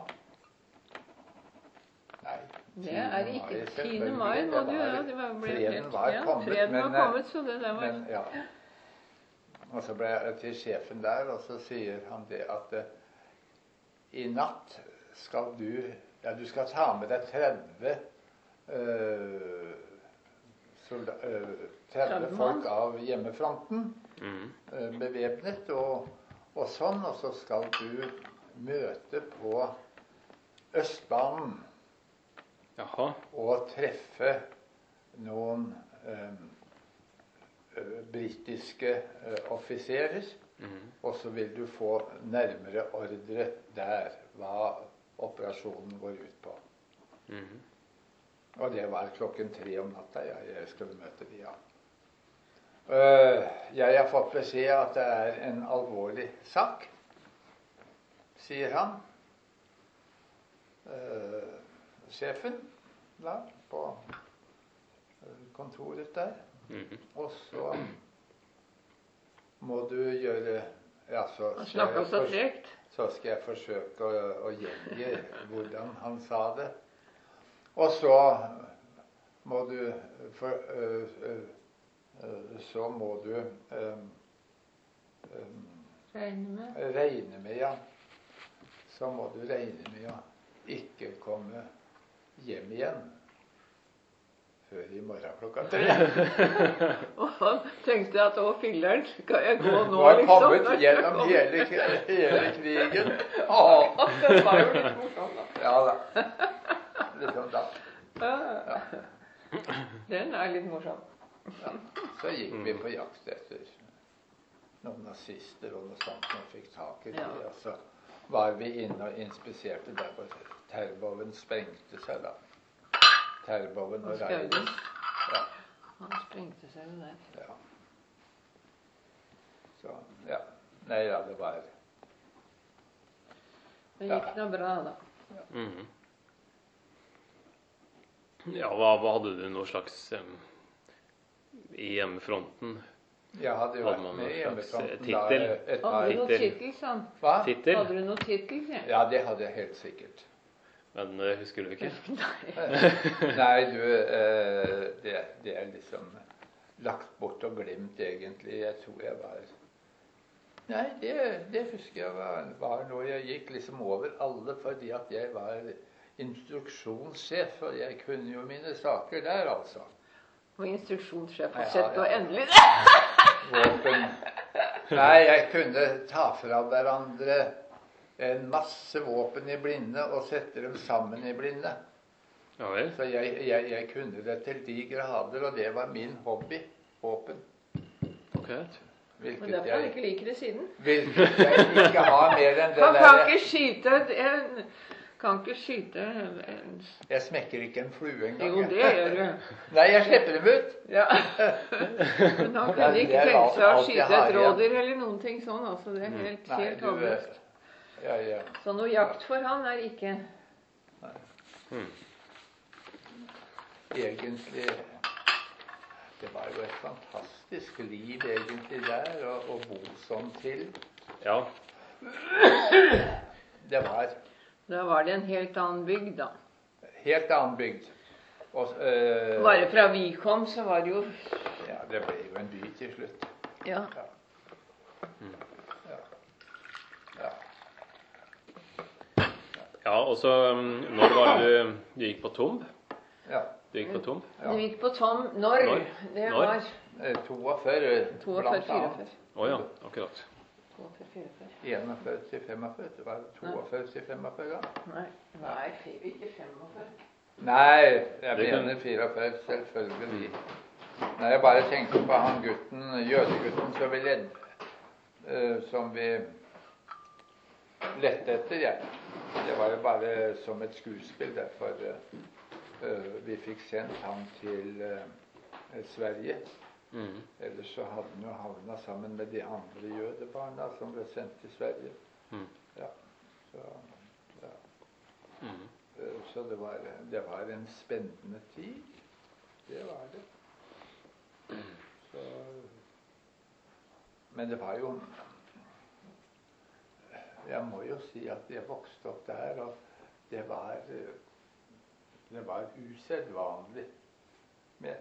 Nei. Det er ikke tiende selvfølgelig. mai. Det Nå, du, var- ja, det var, ble Freden helt, var ja, kommet, freden men, var kommet, så det der var men ja. Og så ble jeg til sjefen der, og så sier han det at uh, i natt skal du Ja, du skal ta med deg tretti uh, solda, uh, tretti folk av hjemmefronten, Mm. uh, bevæpnet og, og sånn, og så skal du møte på Østbanen Jaha. og treffe noen um, uh, britiske uh, offiserer. Mm. Og så vil du få nærmere ordre der hva operasjonen går ut på. Mm. Og det var klokken tre om natta. Ja, jeg skulle møte de, ja. Uh, jeg har fått beskjed at det er en alvorlig sak, sier han. Uh, sjefen da, på kontoret der. Mm. Og så må du gjøre ja, så Han skal snakka jeg så fors- tregt. Så skal jeg forsøke å, å gjengi hvordan han sa det. Og så må du for, øh, øh, øh, Så må du øh, øh, Regner med. regne med, ja. Så må du regne med å ikke komme hjem igjen før i morgen klokka tre. Og han tenkte at å, filleren, skal jeg gå nå, Du har liksom? kommet gjennom hele, hele krigen. Åh. Det var jo litt morsomt, da. Ja da. Liksom da. Ja. Den er litt morsom. Ja. Så gikk vi på jakt etter noen nazister og noe sånt som fikk tak i det. Ja. Og så var vi inne og inspiserte der hvor Terboven sprengte seg da. Terboven og Og Skauden. Reidun. Ja. Han sprengte seg jo der. Ja. Så, ja. Nei, ja, det var Det gikk nå bra, da. Mm. Ja, hva, hva hadde du noe slags um, i hjemmefronten? Jeg hadde jo Hadde vært man med i noen slags, hjemmefronten eh, da tittel? et Hadde par du noe Tittel. tittel, sånn? Hva? Tittel? Hadde du noe tittel? Ja. Ja, det hadde jeg helt sikkert. Men uh, husker du ikke? Nei. Nei, du, eh, det, det er liksom lagt bort og glemt, egentlig. Jeg tror jeg var Nei, det, det husker jeg var, var når jeg gikk liksom over alle, fordi at jeg var instruksjonssjef, og jeg kunne jo mine saker der, altså. Og instruksjonssjef Ja, har sett på ja. endelig Våpen. Nei, jeg kunne ta fra hverandre en masse våpen i blinde og sette dem sammen i blinde. Ja vel? Så jeg, jeg, jeg kunne det til de grader, og det var min hobby. Våpen. Ok. Hvilket Men derfor han jeg, ikke liker det siden. hvilket jeg ikke har mer enn det Han kan der. ikke skyte en, Kan ikke skyte en, Jeg smekker ikke en flue engang. Jo, det gjør du. Nei, jeg slipper dem ut. Ja. Men han Ja, kunne det ikke er tenke alt- seg å alt jeg skyte har et igjen. rådyr eller noen ting sånn. Altså, det er helt, Nei, helt du, håpløst. ja, ja. Så noe jakt for han er ikke Mm. Egentlig Det var jo et fantastisk liv egentlig der, å, å bo sånn til. Ja. Det var Da var det en helt annen bygd, da. helt annen bygd. Og, øh, Bare fra vi kom, så var det jo ja, det ble jo en by til slutt. Ja. Ja. Ja. Ja. Ja, og så um, når var det du, du gikk på Tom? Ja. Du gikk på Tom? Ja. Du gikk på Tom når? Når? Det Når? var Eh, toogfyrre, to og blant fyrre annet. Å ja, akkurat. enogfyrre til femogfyrre. Det var toogfyrre til femogfyrre. Nei, nei, ikke femogfyrre. Nei, jeg Det kan- mener fireogfyrre, selvfølgelig. Nei, jeg bare tenkte på han gutten, jødegutten som vi led, eh, som vi lette etter, ja. Det var jo bare som et skuespill, derfor eh, eh, vi fikk sendt han til eh, Sverige. Mm. Ellers så hadde han jo havna sammen med de andre jødebarna som ble sendt til Sverige. Mm. Ja, så, ja. Mm. Eh, så det var, det var en spennende tid. Det var det. Så, men Men det var jo Jeg må jo si at jeg vokste opp der, og det var Det var usedvanlig med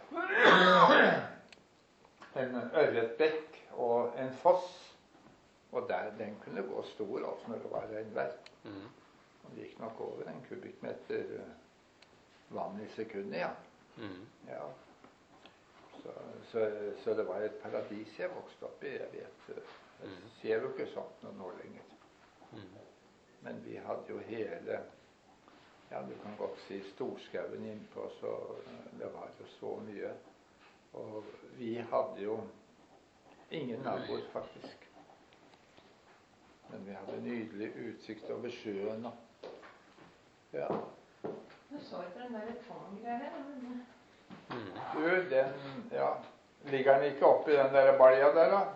en ørretbekk og en foss. Og der, den kunne gå stor altså når det var regnvær. Mm. Og det gikk nok over en kubikkmeter vann i sekundet, ja. Mm. ja. Så, så, så det var et paradis jeg vokste opp i. Jeg vet, jeg ser jo ikke sånt noe nå lenger. Mm. Men vi hadde jo hele, ja du kan godt si storskauen innpå, så det var jo så mye. Og vi hadde jo ingen naboer faktisk. Men vi hadde nydelig utsikt over sjøen. Og, ja. Jeg så etter den der tårngreia. Men... Mm. Du, den, ja, ligger den ikke oppi den der balja der da?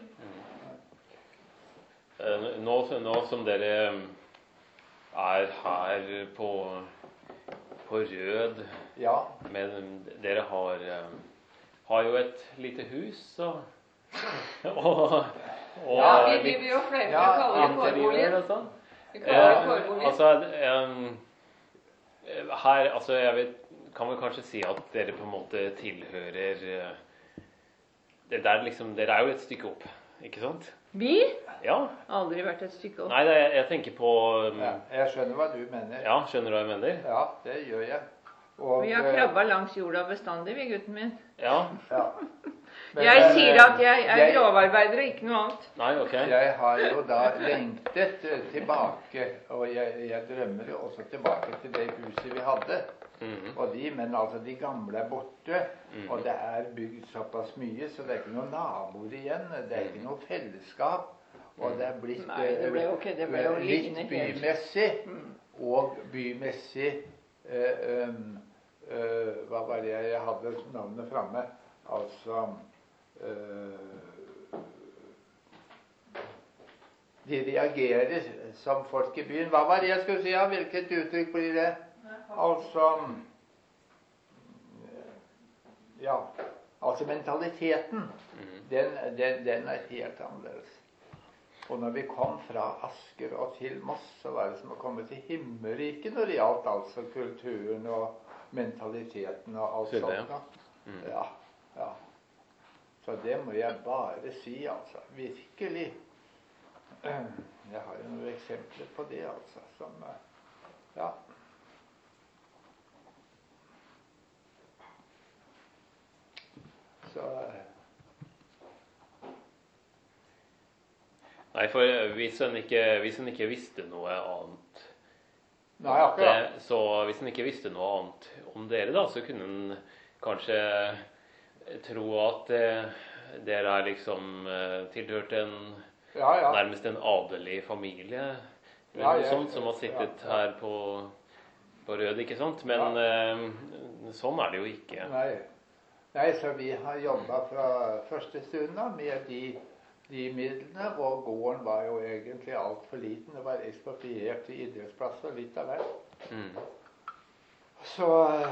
Mm. Nå, nå som dere er her på, på Rød, ja. Men dere har, har jo et lite hus, og, og, og ja, vi blir jo flere til å kalle det kårboliger. Sånn. Vi kaller det kårboliger. Altså, um, her, altså, jeg vet, kan vel kanskje si at dere på en måte tilhører uh, det der liksom, dere er jo et stykke opp, ikke sant? Vi? Ja. Aldri vært et stykke opp. Nei, det, jeg tenker på... Um, ja, jeg skjønner hva du mener. Ja, skjønner du hva jeg mener? Ja, det gjør jeg. Og, vi har krabba langs jorda bestandig, vi, gutten min. Ja. ja. Men, jeg men, sier at jeg er jeg, grovarbeider og ikke noe annet. Nei, ok. Jeg har jo da lengtet tilbake, og jeg, jeg drømmer jo også tilbake til det huset vi hadde. Mm-hmm. Og de, men altså de gamle er borte, mm-hmm. og det er bygd såpass mye, så det er ikke noen naboer igjen, det er ikke noe fellesskap, og det er blitt Nei, det ble jo ikke, det ble jo litt bymessig, mm. og bymessig, øh, øh, øh, hva var det jeg hadde navnet fremme, altså, øh, de reagerer som folk i byen. Hva var det jeg skulle si, ja? Hvilket uttrykk blir det? Altså, ja, altså mentaliteten, den, den, den er helt annerledes. Og når vi kom fra Asker og til Moss, så var det som å komme til himmelriket når det gjaldt altså kulturen og mentaliteten og alt sånt. Ja, ja. Så det må jeg bare si, altså. Virkelig. Jeg har jo noen eksempler på det, altså, som, ja. Så... Nei, for hvis en ikke, hvis en ikke visste noe annet, Nei, akkurat. Så hvis en ikke visste noe annet om dere da, så kunne en kanskje tro at eh, dere er liksom eh, tilhørt en, ja, ja. nærmest en adelig familie, eller ja, noe ja, sånt, som har sittet ja, ja. her på, på Rød, ikke sant? Men ja. eh, sånn er det jo ikke. Nei. Nei, så vi har jobbet fra første stund da, med de, de midlene, og gården var jo egentlig alt for liten. Det var ekspropriert til idrettsplasser, litt av hvert. Mm. Så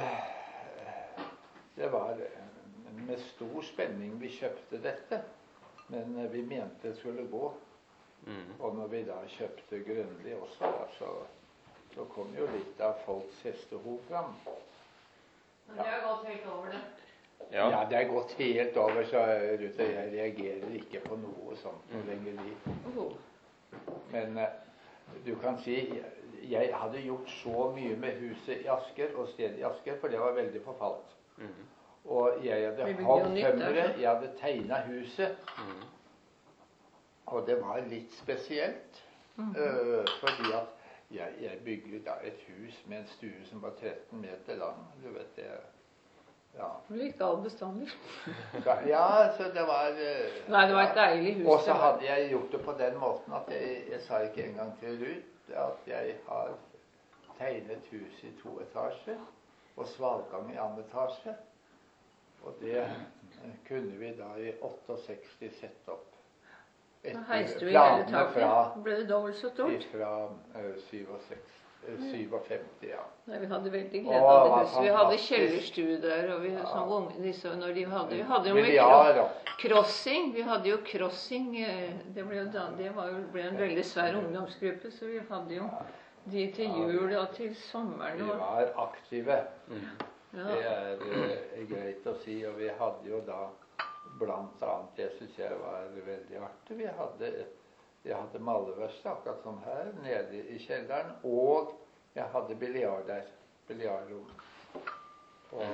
det var med stor spenning vi kjøpte dette, men vi mente det skulle gå. Mm. Og når vi da kjøpte Grønli også, da, så, så kom jo litt av folks hestehov fram. Men det har gått helt over det. Ja. ja, det er gått helt over, så Ruth, jeg reagerer ikke på noe sånt noe lenger liv. Men du kan si, jeg hadde gjort så mye med huset i Asker og stedet i Asker, for det var veldig forfalt. Mm. Og jeg hadde holdt tømmeret, jeg hadde tegnet huset, mm. og det var litt spesielt, mm. uh, fordi at jeg, jeg bygde da et hus med en stue som var tretten meter lang, du vet det. Ja. Litt gal bestandig. Ja, så det var... Uh, Nei, det var et deilig hus. Og så hadde jeg gjort det på den måten at jeg, jeg sa ikke engang til Ruth at jeg har tegnet hus i to etasjer, og svalgang i andre etasje. Og det uh, kunne vi da i seksogåtte sette opp. Da heiste du i hele taket. Ble det dobbelt så stort? Fra uh, syvogseksti. syvogfemti, ja. Nei, vi hadde veldig glede Å, av det hva huset. Vi hadde fantastisk. kjellerstue der, og vi, Ja. som unge, disse, når de hadde, vi hadde jo med Biljard cro- og crossing. Vi hadde jo crossing. eh, Det ble, jo da, det var jo, ble en veldig svær ungdomsgruppe, så vi hadde jo de til jul og til sommeren. vi Og, var aktive. ja. Det er eh, greit å si. Og vi hadde jo da blant annet, det syns jeg var veldig artig, vi hadde, et- jeg hadde malerverksted akkurat sånn her, nede i kjelleren. Og jeg hadde biljard der. Biljardrom. Og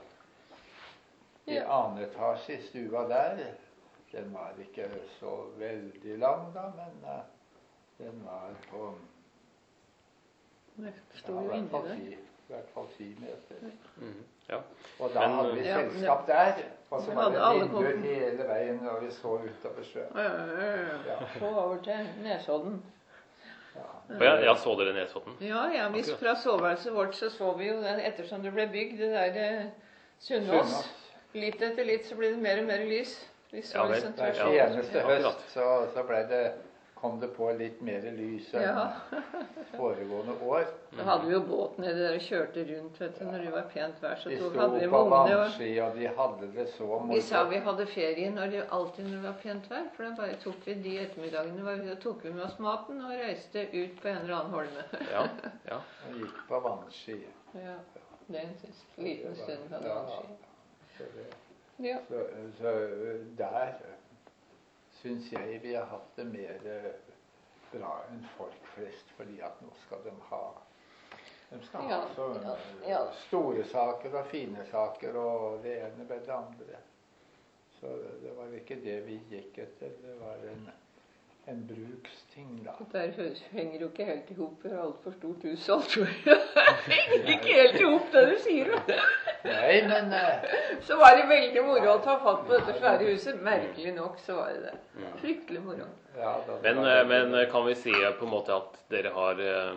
i Ja. annen etasje i stua der, den var ikke så veldig lang da, men eh, den var på Jeg ja, sto i jo hvert inni fall der. ti, i hvert fall ti meter. Mhm. Ja. Og da Men, hadde vi ja, selskap der, og så vi var hadde det alle vinduer kom- hele veien når vi så utover sjøen. Øh, Ja. Så over til Nesodden. Ja. Og ja, ja, så dere Nesodden? Ja, ja, vi, Akkurat. fra soveværelset vårt så så vi jo den ettersom det ble bygd, det der eh, Sunnaas. Sunnaas. Litt etter litt så ble det mer og mer lys. Vi så Ja, vel. liksom tvers Hver over. eneste Ja, høst akkurat. så, så ble det, kom det på litt mer lys enn Ja. foregående år. Da hadde vi jo båt nedi der og kjørte rundt, vet du, når det var pent vær. Så De tok, sto hadde vi på med ungene og vannski, og de hadde det så vi sa moro. vi hadde ferie når det, alltid når det var pent vær. For da bare tok vi de ettermiddagene var vi, da tok vi med oss maten og reiste ut på en eller annen holme. Ja. ja. Og gikk på vannski. Ja, det er en sist, liten stund hadde Ja, vi ski. så det- Ja. Så, så der syns jeg vi har hatt det mer eh, bra enn folk flest, fordi at nå skal de ha De skal Ja, ha så ja, ja. store saker og fine saker og det ene med det andre. Så det var ikke det vi gikk etter. Det var en, en bruksting, da. Der hø- henger jo ikke helt i hop. Vi har altfor stort hushold, tror jeg. Henger ikke helt i hop, det du sier. Nei, men eh, Så var det veldig moro å ta fatt på dette svære huset. Merkelig nok så var det det. Fryktelig moro. ja, da, Men, da- eh, men eh, kan vi si eh, på en måte at dere har eh,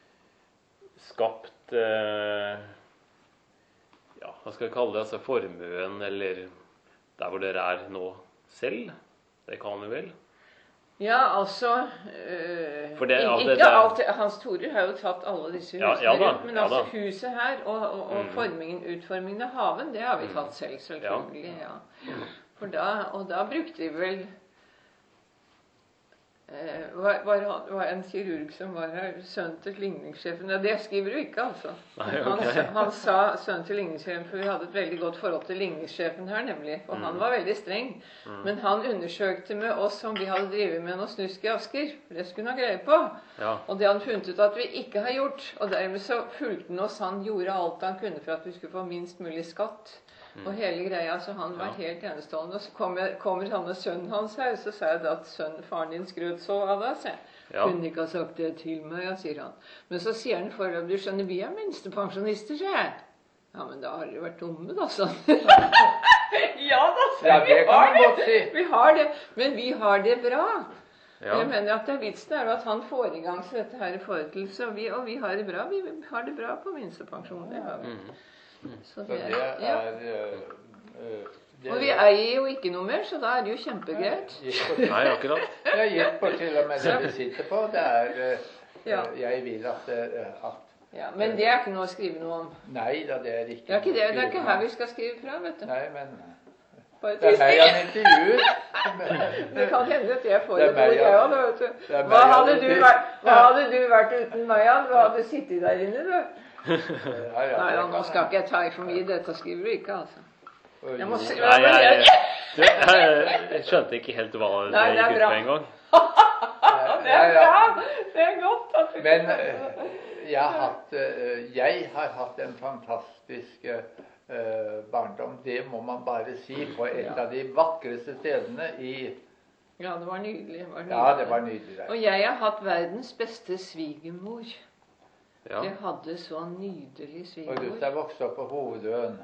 skapt eh, ja, hva skal vi kalle det? Altså formuen, eller der hvor dere er nå selv? Det kan vi vel? Ja, altså øh, For det- ikke, ja, det- ikke det- alt. Hans Tore har jo tatt alle disse Ja, husene ja da, rundt. Men ja altså da. huset her og, og, og Mm. formingen, utformingen av haven, det har vi tatt selv, selvfølgelig. Ja. For da, og da brukte vi vel eh, var, var, han- var en kirurg som var her, sønn til ligningssjefen. Ja, det skriver du ikke, altså. Nei, ok. Han, sa- han sa sønn til ligningssjefen, for vi hadde et veldig godt forhold til ligningssjefen her, nemlig. Og han Mm. var veldig streng. Men han undersøkte med oss om vi hadde drevet med noe snusk i Asker. For det skulle han ha greie på. Ja. Og det hadde han funnet ut at vi ikke har gjort. Og dermed så fulgte han oss. Han gjorde alt han kunne for at vi skulle få minst mulig skatt. Og hele greia, så han var Ja. helt enestående. Og så kommer, kommer han og sønnen hans her, så sa jeg da at sønnen, faren din skrøt så av deg, sa jeg. Ja. Kunne ikke ha sagt det til meg, ja, sier han. Men så sier han foreløpig, du skjønner, vi er minstepensjonister, sier jeg. Ja, men da har dere vært dumme, da, sånn. Ja da, sa Ja, jeg, det vi kan har man godt det. si. Vi har det, men vi har det bra. Ja. Jeg mener at det er vitsen er jo at han får i gang så dette her i forhold til, så vi, og vi har det bra. Vi har det bra på minstepensjon, det har vi. Mhm. Så Så det det er, ja. er eh, eh, det- Og vi eier jo ikke noe mer, så da er det jo kjempegreit. Gikk på, Nei, akkurat. jeg gikk på til og med det vi sitter på. Det er eh, Ja. Jeg vil at, eh, at Ja, men det er ikke noe å skrive noe om. Nei da, det er ikke Det er ikke, det, det er ikke her vi skrive skal skrive fra, vet du. om. Nei, men Bare det er meg trist. han intervjuer. Det kan hende at jeg får Det er et meg ord, han- jeg òg, vet du. det er Hva meg han hadde, du intervjuer. vært, hva hadde du vært uten meg, Jan? Du hadde sittet der inne, du. Ja, ja, Nei det da, kan nå skal ikke jeg ta i for mye. Dette skriver du ikke, altså. Og Jeg må jo, se- Nei, jeg, du, jeg, jeg skjønte ikke helt hva det Nei, det er gikk ut bra. på en gang. Det er bra! Det er godt at du Men eh, jeg har hatt, eh, jeg har hatt en fantastisk eh, barndom. Det må man bare si. På et Ja. av de vakreste stedene i Ja, det var nydelig. Det var nydelig. Ja, det var nydelig der. Og jeg har hatt verdens beste svigermor. Ja. Jeg hadde så nydelig Og svigermor. du er vokst opp på Hovedøen.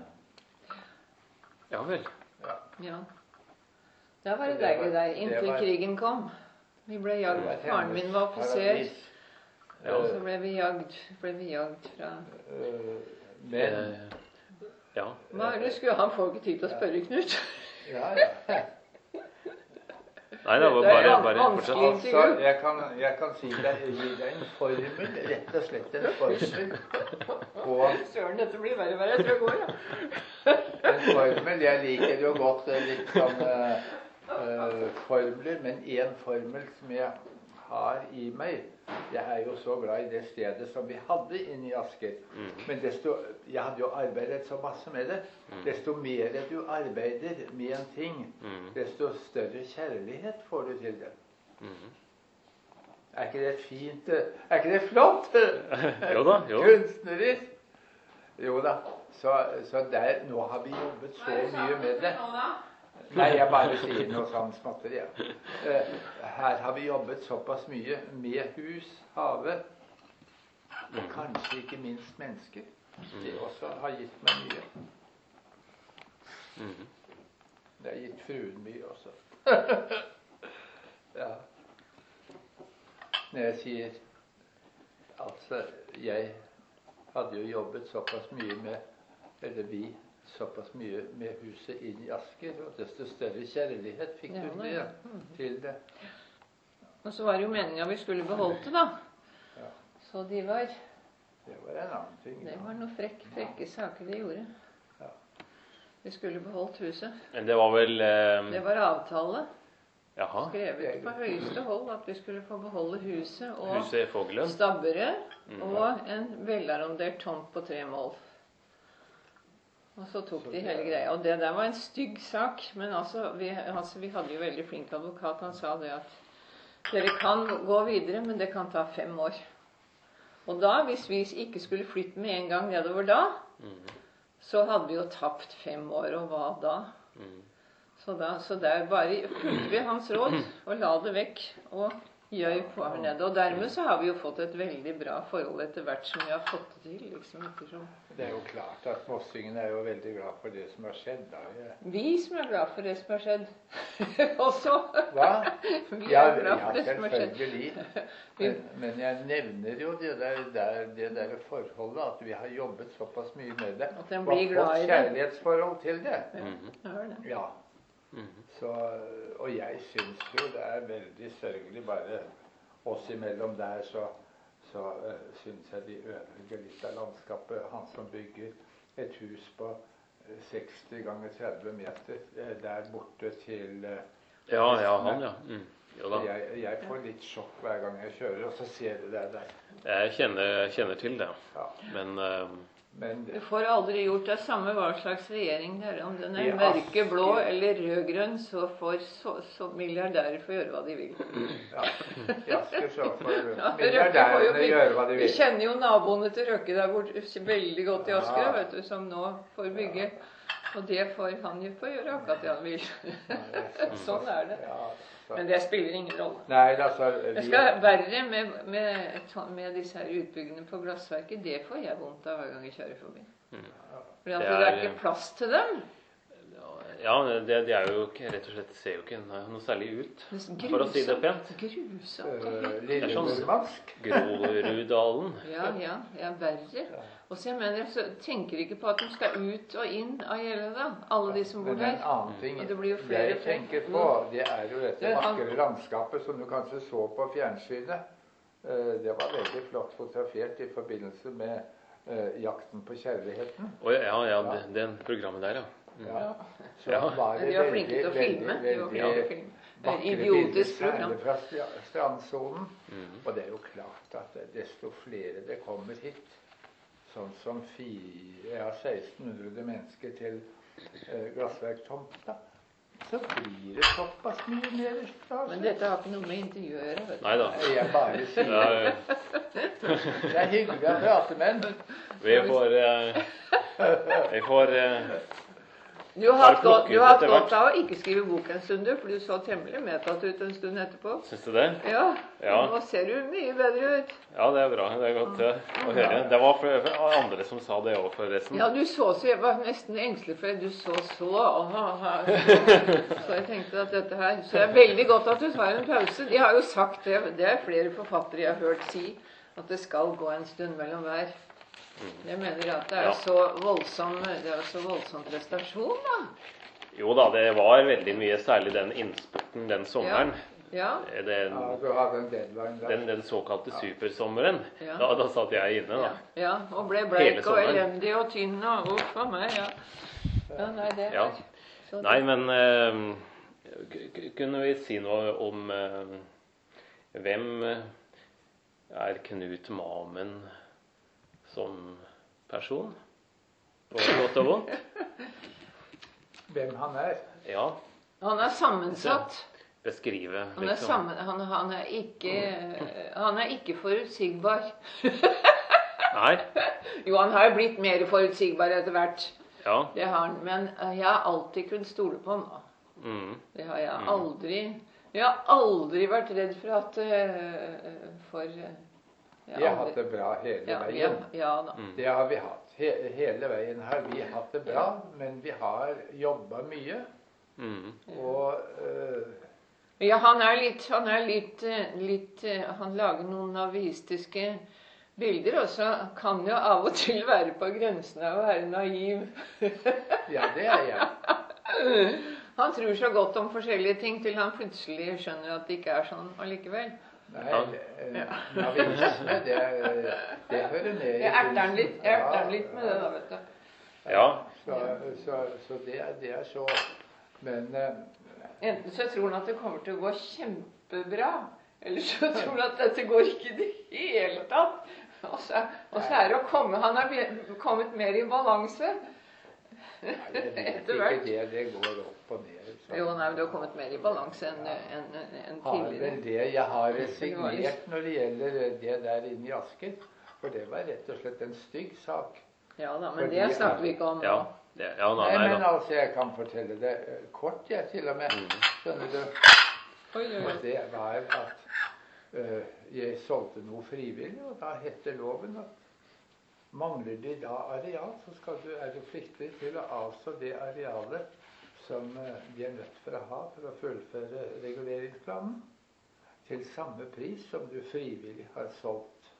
ja vel. Ja. Da var det Det var- deilig der, det inntil var- krigen kom. Vi ble Det jagd. var Faren min var offiser. paradis. Ja. Og så ble vi jagd, ble vi jagd fra Eh, Men Eh, ja. Hva er det skulle han får ikke tid til å spørre, Knut. Ja, ja. Nei, det var Det er bare, van- bare vanskelig. fortsett. Altså, jeg kan, jeg kan si deg, gi deg en formel, rett og slett en formel på Søren, dette blir verre og verre. Jeg tror jeg går, ja. en formel. Jeg liker jo godt eh, litt sånn eh, eh, formler, men en formel som jeg har i meg. Jeg er jo så glad i det stedet som vi hadde inne i Asker. Mm. Men desto, jeg hadde jo arbeidet så masse med det. Desto mer du arbeider med en ting, Mm. desto større kjærlighet får du til det. Mm. Er ikke det fint? Er ikke det flott? Jo da, jo. Kunstnerisk. Jo da. Så, så der, nå har vi jobbet så mye med det. Nei, jeg bare sier noe sånn småtteri. Ja. Eh, her har vi jobbet såpass mye med hus, have, og kanskje ikke minst mennesker. Det også har gitt meg mye. Mm. Det har gitt fruen mye også. Ja. Når jeg sier altså, jeg hadde jo jobbet såpass mye med, eller vi, såpass mye med huset inn i Asker, og desto større kjærlighet fikk Ja, du det. det, til det. Og så var det jo meningen vi skulle beholde det, da. Ja. Så de var, Det var en annen ting. det ja. var noen frekke, frekke saker de gjorde. Ja. Vi skulle beholdt huset. Men det var vel eh, Det var avtale, Jaha. skrevet på høyeste hold, at vi skulle få beholde huset og Huset Foglen. stabburet Mm. og en velarrondert tomt på tre mål. Og så tok Så de det hele er- greia. Og det der var en stygg sak. Men altså, vi, altså, vi hadde jo veldig flink advokat. Han sa det at dere kan gå videre, men det kan ta fem år. Og da, hvis vi ikke skulle flytte med en gang nedover da, Mm. så hadde vi jo tapt fem år. Og hva da? Mm. Så, da, så der bare fulgte vi hans råd og la det vekk og gjøy på her nede. Og dermed så har vi jo fått et veldig bra forhold etter hvert som vi har fått det til. liksom ettersom. Det er jo klart at mossingene er jo veldig glad for det som har skjedd. Da. Jeg, Vi som er glad for det som har skjedd. Også. hva? Vi Ja, er glad ja, for det som har skjedd. selvfølgelig. Men, men jeg nevner jo det der, der, det der forholdet, at vi har jobbet såpass mye med det. At en Og blir glad fått i det. kjærlighetsforhold til det. Mm. Ja, det er det. Ja. Mm. Så, og jeg syns jo det er veldig sørgelig bare oss imellom der, så, så uh, syns jeg de ødelegger litt av landskapet. Han som bygger et hus på eh, seksti ganger tretti meter eh, der borte til eh, Ja, ja, han, ja. Mm. Jo da. jeg, jeg får litt sjokk hver gang jeg kjører, og så ser du det der. Jeg kjenner, kjenner til det. Ja. Men eh, Men Du det, får aldri gjort det samme hva slags regjering det er. Om den er I mørkeblå Asker- eller rød-grønn, så får så, så milliardærer få gjøre hva de vil. ja, i Asker så får Ja, Røkke får jo milliardærene bygge- gjøre hva de Vi vil. kjenner jo naboene til Røkke der borte veldig godt i Asker, Ja. vet du, som nå får bygge. Og det får han jo få gjøre akkurat det han vil. Sånn er det. Ja, så. Men det spiller ingen rolle. Nei, altså Det vi- skal verre med, med, med disse her utbyggene på glassverket. Det får jeg vondt av hver gang jeg kjører forbi. Fordi at Det det er er- ikke plass til dem. ja, det, det er jo ikke, rett og slett ser jo ikke noe særlig ut. Det For å si det pent. Grusomt. øh, Lille Murmansk. Groruddalen. Ja, ja. Ja, verre. Og så jeg mener, så tenker ikke på at de skal ut og inn av gjeldet, da. Alle de som bor Men en der. annen ting Og det blir jo flere jeg og flere. tenker på, det er jo dette Det er han- vakre landskapet som du kanskje så på fjernsynet. Eh, Det var veldig flott fotografert i forbindelse med eh, jakten på kjærligheten. Å ja, ja, det, det programmet der, ja. Mm. Ja. Så Ja. var Men det de var veldig, flinke til å veldig, filme. De var flinke til å veldig filme. Det er vakre et bilder, idiotisk program. særlig fra stra- strandsonen. Mm. Og det er jo klart at desto flere det kommer hit, sånn som fire, ja, seksten hundre mennesker til eh, glassverktomta, så blir det såpass mye mer stas. Men dette har ikke noe med intervjuet å gjøre, vet du. Nei da. Jeg bare sier Ja, det er hyggelig å prate med en. vi får eh, Vi får eh, Du har hatt Bare godt, plukke du ut har hatt etter godt av å ikke skrive bok en stund, du, for du så temmelig medtatt ut en stund etterpå. Syns du det? Ja, Ja. Nå ser du mye bedre ut. Ja, det er bra. Det er godt eh, å høre. Det var for, for andre som sa det òg, forresten. Ja, du så så Jeg var nesten engstelig for at du så så aha, aha. Så jeg tenkte at dette her Så det er veldig godt at du tar en pause. De har jo sagt det. Det er flere forfattere jeg har hørt si, at det skal gå en stund mellom hver. Jeg mener at det er Ja. så voldsom Det er så voldsom prestasjon, da. Jo da, det var veldig mye, særlig den innspurten den sommeren. Ja. Den, Ja, du hadde en deadline der. den, den såkalte supersommeren. Ja. Da, da satt jeg inne, da. Ja, ja, og ble Hele bleik og sommeren. elendig og tynn og uff a meg, ja. Ja, nei, det Ja. var så Nei, men eh, k- k- kunne vi si noe om eh, hvem er Knut Mamen som person? På godt og vondt? Hvem han er. Ja, Han er sammensatt. beskrive. Han er, liksom. sammen, han, han er, ikke, han er ikke forutsigbar. Nei, Jo, han har jo blitt mer forutsigbar etter hvert. ja. Det har han. Men eh, jeg har alltid kunnet stole på han. da. Mm. Det har jeg Mm. aldri. Jeg har aldri vært redd for at eh, For eh, jeg Vi har hatt det bra hele ja, ja, veien. ja da. Mm. Det har vi hatt. He hele veien har vi hatt det bra, men vi har jobba mye. Mm. Og øh, Ja, han er litt, han er litt, eh, litt eh, Han lager noen navistiske bilder, og så kan jo av og til være på grensen av å være naiv. ja, det er jeg. Han tror så godt om forskjellige ting til han plutselig skjønner at det ikke er sånn allikevel. Nei, Ja. øh, navisme, det, er- det hører med i Jeg erter han litt, jeg erter han Ja, litt med det, da, vet du. Ja. Så, så, så det, er, det er så. Men øh, Enten så tror han at det kommer til å gå kjempebra, eller så tror han at dette går ikke i det hele tatt. Og så, og så er det å komme Han har be- kommet mer i balanse. jeg vet Etter ikke hvert. det. Det går opp og ned. Så. Jo, nei, men du har kommet mer i balanse enn enn- enn Har vel tidligere. det jeg har Det var signert litt- når det gjelder det der inne i Asker. For det var rett og slett en stygg sak. Ja da, men det snakker vi ikke om Ja. nå. Det, ja, nei, Nei, nei men da. altså, jeg kan fortelle det eh, kort, jeg, til og med. Mm. Skjønner du? Oi, oi, Og oi. det var at eh, jeg solgte noe frivillig, og da heter loven at mangler de da areal, så skal du, er du pliktig til å avstå det arealet som eh, de er nødt for å ha for å fullføre reguleringsplanen, til samme pris som du frivillig har solgt.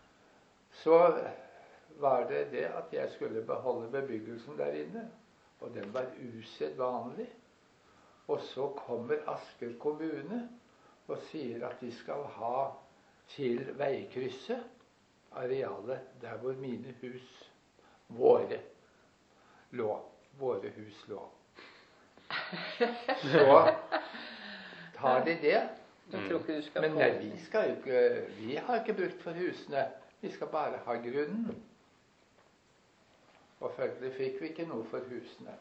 Så var det det at jeg skulle beholde bebyggelsen der inne, og den var usedvanlig. Og så kommer Asker kommune og sier at de skal ha til veikrysset arealet der hvor mine hus, våre, lå. Våre hus lå. Så tar de det. Jeg tror ikke du skal Men få nei, vi skal jo ikke Vi har ikke brukt for husene. Vi skal bare ha grunnen. Og følgelig fikk vi ikke noe for husene.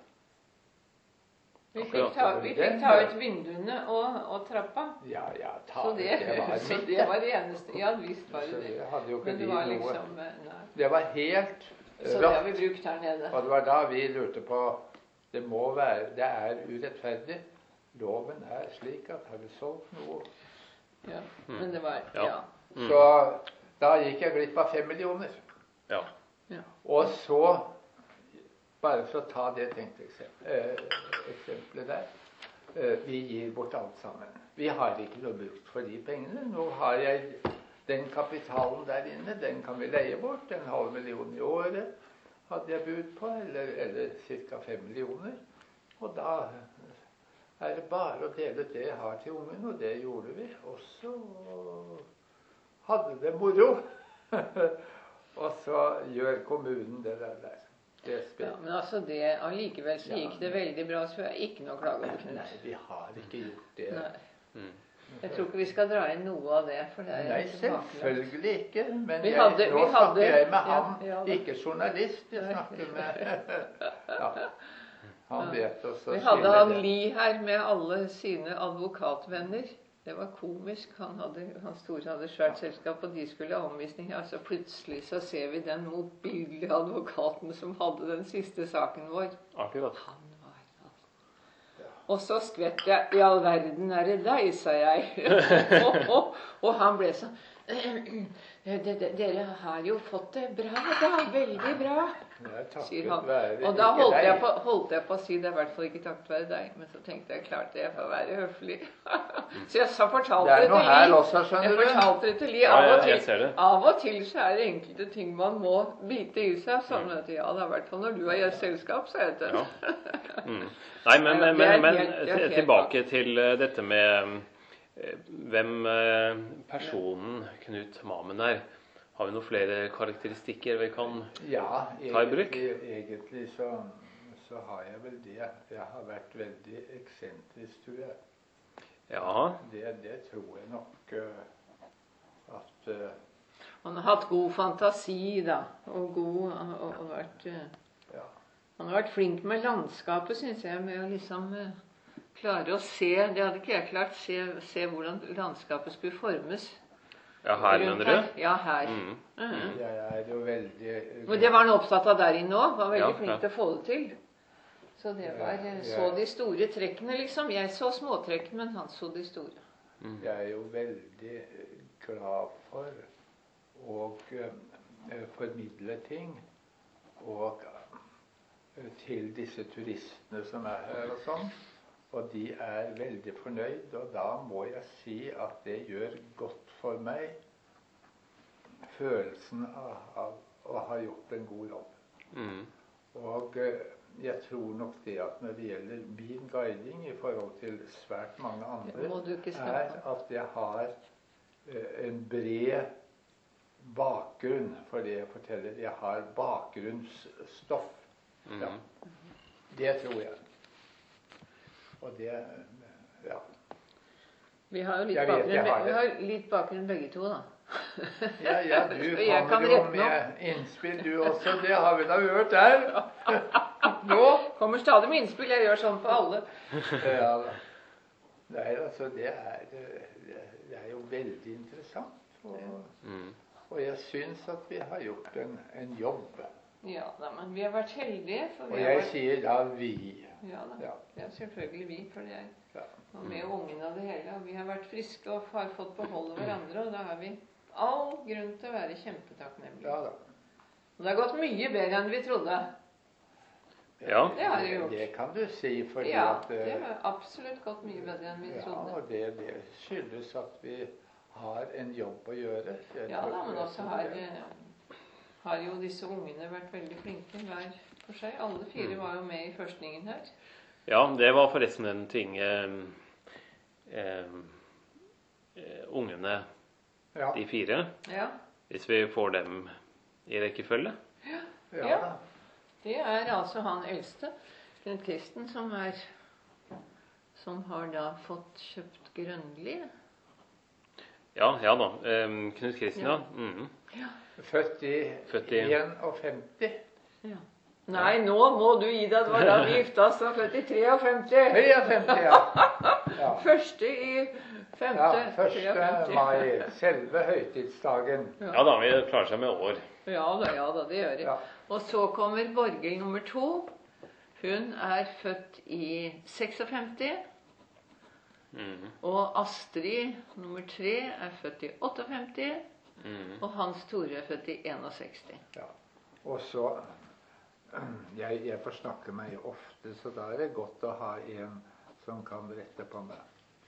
Vi fikk ta, vi fikk ta ut vinduene og, og trappa. Ja, ja, ta Så ut det, det var så mitt. det var det eneste. Ja, visst var Så det det. det hadde jo ikke Men det de var noe. liksom eh, Nei. Det var helt Så det har vi rått. brukt her nede. Og det var da vi lurte på Det må være Det er urettferdig. Loven er slik at har du solgt noe Ja. Men det var Ja. Ja. Mm. Så da gikk jeg glipp av fem millioner. Ja. Og så, bare for å ta det tenkte eksempel, eh, eksempelet der, eh, vi gir bort alt sammen. Vi har ikke noe brukt for de pengene. Nå har jeg den kapitalen der inne, den kan vi leie bort. En halv million i året hadde jeg bud på, eller, eller ca. fem millioner. Og da er det bare å dele ut det jeg har til ungen, og det gjorde vi. Og så hadde det moro. Og så gjør kommunen det der. der. Det Ja, men altså det, allikevel så gikk det veldig bra, så jeg har ikke noe klage over Nei, Knut. vi har ikke gjort det. Nei. Mm. Jeg tror ikke vi skal dra inn noe av det, for det er Nei, tilbakelagt. selvfølgelig ikke. Men Vi jeg, hadde- nå vi snakker hadde- jeg med ja, han, ja da. ikke journalist. Jeg Nei. snakker med ja. Han vet også Vi hadde han Li her med alle sine advokatvenner. Det var komisk. Han, hadde, han store hadde svært selskap, og de skulle ha omvisning. Altså plutselig så ser vi den motbydelige advokaten som hadde den siste saken vår. Akkurat. Han var altså. Og så skvett jeg. I all verden er det deg, sa jeg. og, og, og han ble sånn Dere har jo fått det bra, da. Veldig bra. Det er takket sier han. være Og da ikke holdt deg. jeg, på, holdt jeg på å si det er i hvert fall ikke takket være deg. Men så tenkte jeg klart det for å være høflig. Så jeg sa, fortalte Det det er noe til her Li. også, skjønner Jeg du. fortalte det til Li. Ja, Av og jeg- jeg til, ser det. av og til så er det enkelte ting man må bite i seg. Sånn at ja, det er i hvert fall når du er i et selskap, så er det Ja. Mm. Nei, men, Nei, men, det er men helt- det er helt tilbake til eh, dette med eh, hvem eh, personen Knut Mamen er. Har vi noen flere karakteristikker vi kan Ja, ta i bruk? egentlig, egentlig så, så har jeg vel det. Jeg har vært veldig eksentrisk, tror jeg. Ja. Det, det tror jeg nok uh, at uh, Han har hatt god fantasi, da. Og god og, og vært uh, ja. Han har vært flink med landskapet, syns jeg. Med å liksom uh, klare å se Det hadde ikke jeg klart. Se, se hvordan landskapet skulle formes. Ja, her rundt mener du? Ja, her. Mm. Mhm. Jeg er jo veldig Og det var han opptatt av der inne òg. Var veldig Ja, flink ja. til å få det til. Så det var uh, så de store trekkene, liksom. Jeg så småtrekkene, men han så de store. Mm. Jeg er jo veldig glad for å uh, formidle ting og uh, til disse turistene som er her og sånn. Og de er veldig fornøyd, og da må jeg si at det gjør godt for meg følelsen av, av å ha gjort en god jobb. Mm. Og uh, jeg tror nok det at når det gjelder min guiding i forhold til svært mange Det må andre, du ikke er snakke om. at jeg har uh, en bred bakgrunn for det jeg forteller. Jeg har bakgrunnsstoff. Mm. Ja. Det tror jeg. Og det ja. Vi har jo litt Jeg vet bakgrunn, jeg har vi det. har litt bakgrunn begge to, da. Ja, ja, du Så jeg kan kommer jo rette den med innspill, du også. Det har vi da hørt her. Nå. Kommer stadig med innspill. Jeg gjør sånn på alle. Ja, da. Nei, altså, det er, det er jo veldig interessant. Og, Mm. og jeg syns at vi har gjort en, en jobb. Ja da, men vi har vært heldige. For Og vi har jeg vært, sier da vi. ja da, Ja. ja, selvfølgelig vi, for det er Ja. og med ungene og det hele. Og vi har vært friske og har fått beholde hverandre, og da har vi all grunn til å være kjempetakknemlige. Ja da. Og det har gått mye bedre enn vi trodde. Ja. Det har det gjort. Det kan du si, fordi Ja, at eh, det har absolutt gått mye bedre enn vi ja, trodde. og det, det skyldes at vi har en jobb å gjøre. Jeg Ja tror- da, men jeg også tror har, det. eh, har jo disse ungene vært veldig flinke hver for seg. Alle fire var jo med i førstningen her. Ja, det var forresten en ting eh, eh, eh, Ungene, Ja, de fire, Ja, hvis vi får dem i rekkefølge. ja, Ja. da. det er altså han eldste, Knut Kristen, som er som har da fått kjøpt Grønli. Ja, ja da. Eh, Knut Kristian, ja. Mm. Født i Født i- enogfemti. Ja. Nei, nå må du gi deg. Det var da vi gifta oss. Var født i treogfemti. treogfemti, ja. ja. Første i femte. Ja, første treogfemti. mai. Selve høytidsdagen. Ja da, vi klarer seg med år. Ja da, ja da, det gjør det. Ja. Og så kommer Borghild nummer to. Hun er født i seksogfemti. Mm. Og Astrid nummer tre er født i otteogfemti. Mm. Og Hans Tore er født i enogseksti. Ja. Og så jeg, jeg forsnakker meg ofte, så da er det godt å ha en som kan rette på meg.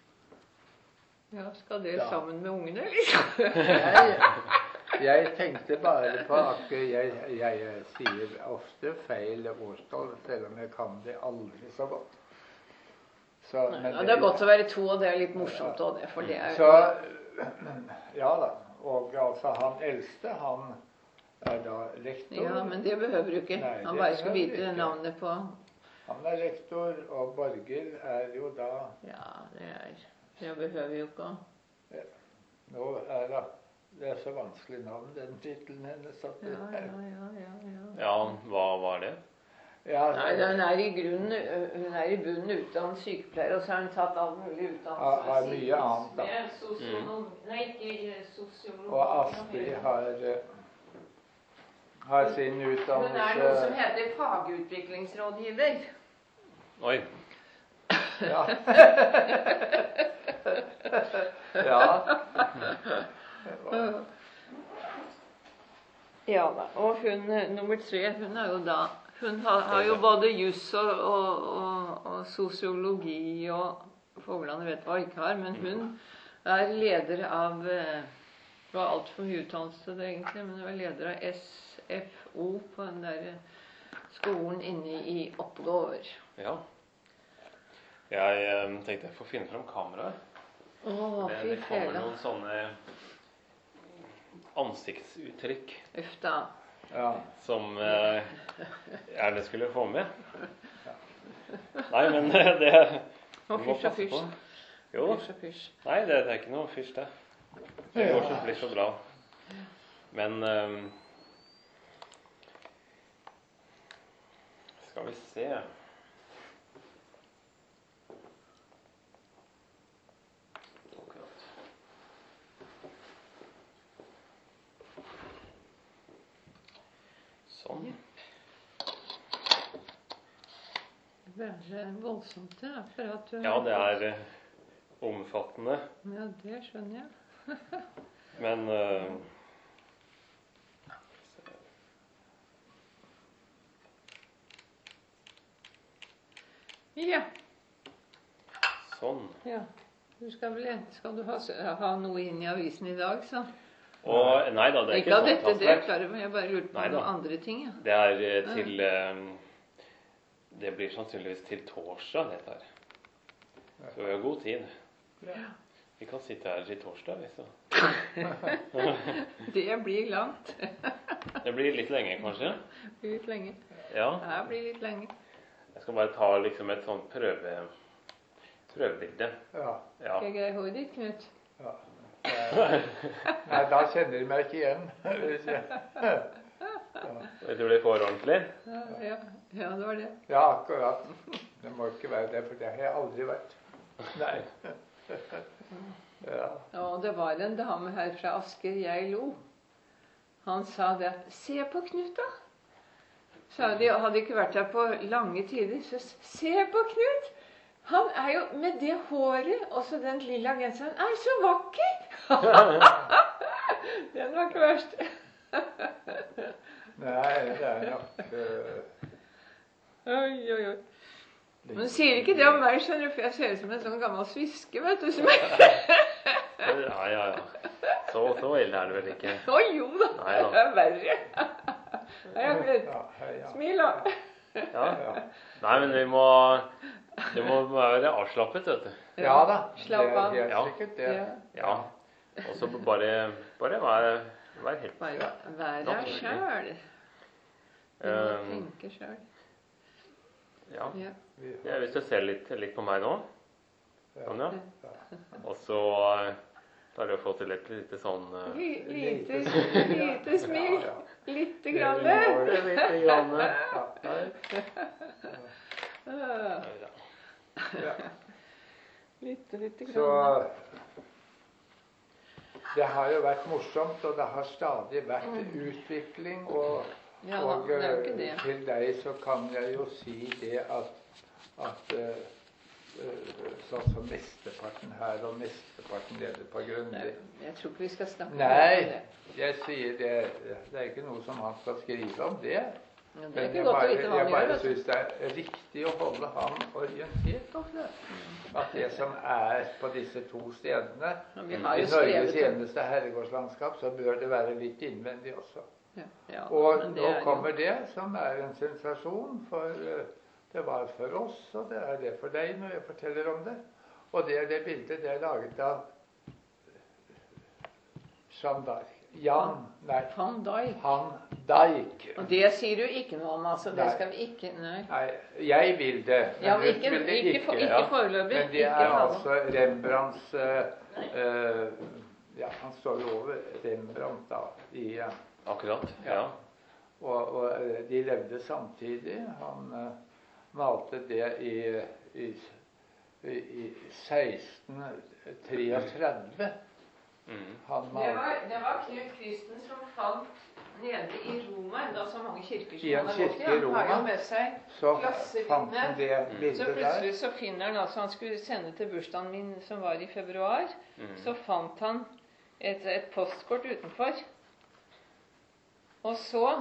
Ja, skal det Ja. sammen med ungene, liksom? Jeg, jeg tenkte bare på at jeg, jeg sier ofte feil årstall, selv om jeg kan det aldri så godt. Så, men Ja, det er godt å være to, og det er litt morsomt òg, det. For det er Så, ja da. Og altså han eldste, han er da lektor. Ja, men det behøver du ikke. Nei, Han det bare skulle behøver vite ikke. navnet på Han er lektor, og Borghild er jo da Ja, det er Det behøver jo ikke å Nå er det Det er så vanskelig navn, den tittelen hennes. At ja, det ja, er, ja, ja, ja. Ja, hva var det? ja, Nei, hun er i grunnen Hun er i bunnen utdannet sykepleier, og så har hun tatt all mulig utdannelse. Ja, har mye annet, da. Med sosionom... Nei, ikke sosiolog. Og Astrid har, eh, har sin Hun er noe som utdannelse heter fagutviklingsrådgiver. Oi. Ja. ja. Ja da. Og hun eh, nummer tre, hun er jo da Hun har, har jo både juss og, og, og, og sosiologi og Fogland vet hva hun ikke har, men hun er leder av eh, Det var altfor mye utdannelse det egentlig, men hun er leder av S F O på den der skolen inne i Oppegård. Ja. Jeg eh, tenkte jeg får finne fram kameraet. Åh, det, fy det kommer fela. noen sånne ansiktsuttrykk Uff da. Ja. som eh, jeg gjerne skulle få med. Nei, men det, det Og du må fysj og passe fysj. på. Jo. Fysj og fysj. Nei, det, det er ikke noe fysj, det. Det går så, blir så bra. Men eh, skal vi se Sånn. Det er voldsomt, det. For at du Ja, det er eh, omfattende. Ja, det skjønner jeg. Men eh, Ja. sånn. ja. Du skal, vel, skal du ha, ha noe inn i avisen i dag, så? Og nei da, det er Ikke ikke av sånn dette, det er hastverk. klart, men jeg bare lurte på Nei da. noen andre ting. Ja. Det er eh, til eh, Det blir sannsynligvis til torsdag, dette her. Så vi har god tid. Ja. Vi kan sitte her til torsdag, hvis så. Det blir langt. Det blir litt lenge, kanskje. Det blir litt lenge. Ja. Det blir litt lenge. Jeg skal bare ta liksom et sånt prøve, prøvebilde. Ja. Ja. Skal jeg greie hodet ditt, Knut? Ja. Nei, da kjenner de meg ikke igjen. Hvis jeg- Jeg tror de får ordentlig. Ja, ja. ja, det var det. Ja, akkurat. Det må ikke være det, for det har jeg aldri vært. Nei. Ja. Og det var en dame her fra Asker, jeg lo. Han sa det at, se på Knut da. Så de hadde ikke vært der på lange tider. Så se på Knut. Han er jo med det håret, og så den lilla genseren, er så vakker. Den var ikke verst. Nei, det er nok uh, Oi, oi, oi. Men sier ikke det om meg, skjønner du, for jeg ser ut som en sånn gammel sviske, vet du. Som Ja, ja, ja. Så, så ille er det vel ikke. Å jo da, Nei da. det er verre. Hei, Knut. ja, ja. Smil da. Ja. Nei, men vi må Det må være avslappet, vet du. Ja da, det Slapp er av. helt Ja. sikkert det. Ja. Ja. Og så bare, bare være, være helt Bare vær deg sjøl. Du må Um, tenke sjøl. Ja. Ja. Vi Ja, har, hvis du ser litt, litt på meg nå, sånn ja. Og så eh, tar jeg å få til et lite sånn eh, Li- Lite, Lite lite smil. Ja, Lite Det grann. går. lite grann. Ah, ja. Ja. Lite, lite Så grann. det har jo vært morsomt, og det har stadig vært utvikling. Og, Ja da, og det er jo eh, ikke det. til deg så kan jeg jo si det at, at eh, eh, sånn som mesteparten her og mesteparten nede på Grundig. Jeg tror ikke vi skal snakke Nei, om det. jeg sier det, det er ikke noe som han skal skrive om det. Ja, det er Men ikke jeg godt å bare, vite hva jeg han gjør. bare vet du. syns det er riktig å holde han orientert om det. At det som er på disse to stedene, Ja, vi har i jo Norges skrevet det. eneste herregårdslandskap, så bør det være litt innvendig også. Ja, ja, Og men det nå er jo- kommer det, som er en sensasjon, for eh, det var for oss, og det er det for deg når jeg forteller om det. Og det er det bildet det er laget av Jean d'Arc. Jan, nei, Van Dijk. Han Dijk. Og det sier du ikke noe om, altså. Det Nei. skal vi ikke Nei. Nei, jeg vil det. Ja, men men Ruth ikke, vil det ikke, for, ja. ikke foreløpig. Men det Ikke er ta altså Rembrandts eh, eh, Ja, han står jo over Rembrandt da. I, eh, Akkurat. Ja. Ja. og, og eh, de levde samtidig. Han eh, malte det i, i, i, i seksten trettini. Mm. Han Det malte var, det var Knut Kristen som fant nede i Roma, enda så mange kirker som I en han har gått i. kirke i Han har jo Roma. med seg Så klassebilder. fant han det Så bildet der. plutselig så finner han altså Han skulle sende til bursdagen min som var i februar. Mm. Så fant han et, et postkort utenfor. Og så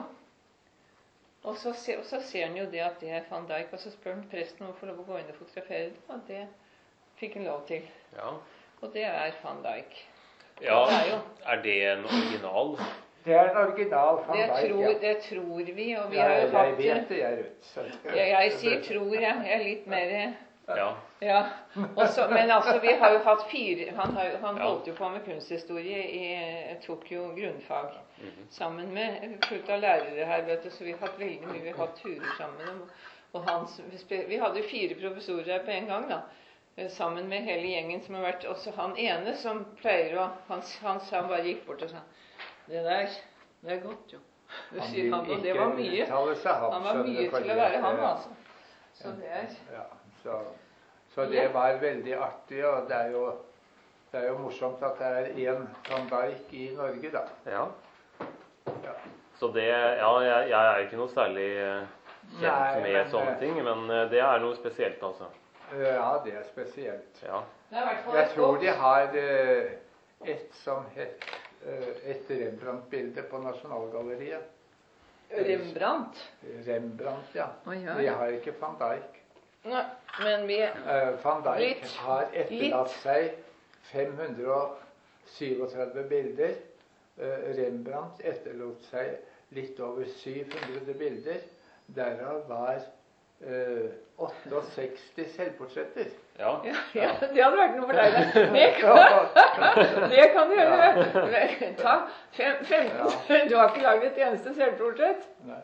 og så, se, og så ser han jo det at det er van Dijk, og så spør han presten om å få lov å gå inn og fotografere det, og det fikk han lov til. Ja. Og det er van Dijk. Ja, det er, jo, er det en original? Det er en original van det Dijk, tror, ja. Det tror vi, og vi Ja, har jo jeg hatt vet det, jeg, Ruth. jeg, jeg sier tror, jeg. Jeg er litt mer Ja. Ja. Også, men altså, vi har jo hatt fire Han, har, han Ja. holdt jo på med kunsthistorie i tok jo grunnfag Mhm. sammen med fullt av lærere her, vet du, så vi har hatt veldig mye. Vi har hatt turer sammen med dem. Og hans, vi hadde jo fire professorer her på en gang, da. Sammen med hele gjengen som har vært. Også han ene som pleier å Han, han, han bare gikk bort og sa Det der, det er godt, jo. Det Han sier vil han, og det ikke var mye. uttale seg, han, Han var skjønner, mye fordi til å være at, han, eh, altså. Så det er Ja, så, så det var veldig artig, og det er jo, det er jo morsomt at det er én van Dijk i Norge, da. Ja. Ja. Så det Ja, jeg, jeg er ikke noe særlig eh, kjent Nei, med men, sånne eh, ting, men eh, det er noe spesielt, altså. Ja, det er spesielt. Ja. Det er i hvert fall Jeg et tror godt- de har eh, et som het eh, et Rembrandt-bilde på Nasjonalgalleriet. Rembrandt. Rembrandt, ja. Å, ja, Vi ja. har ikke van Dijk. Nei, men vi Eh, van Dijk Litt. har etterlatt Litt. seg fem hundre syvogtredve bilder. Eh, Rembrandt etterlot seg litt over syv hundre bilder. Derav var eh, sekstiåtte selvportretter. Ja. ja, ja, det hadde vært noe for deg. da. Det kan, det kan du gjøre. Ta fem, femten. Du har ikke laget et eneste selvportrett? Nei.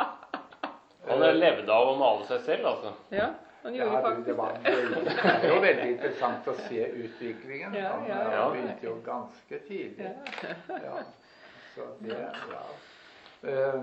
Han levde av å male seg selv, altså. Ja, han Ja, gjorde du, faktisk det, var det. veldig, det er jo veldig interessant å se utviklingen. Ja, Han ja, eh, ja. begynte jo ganske tidlig. Ja. Ja. Så det, ja. Eh,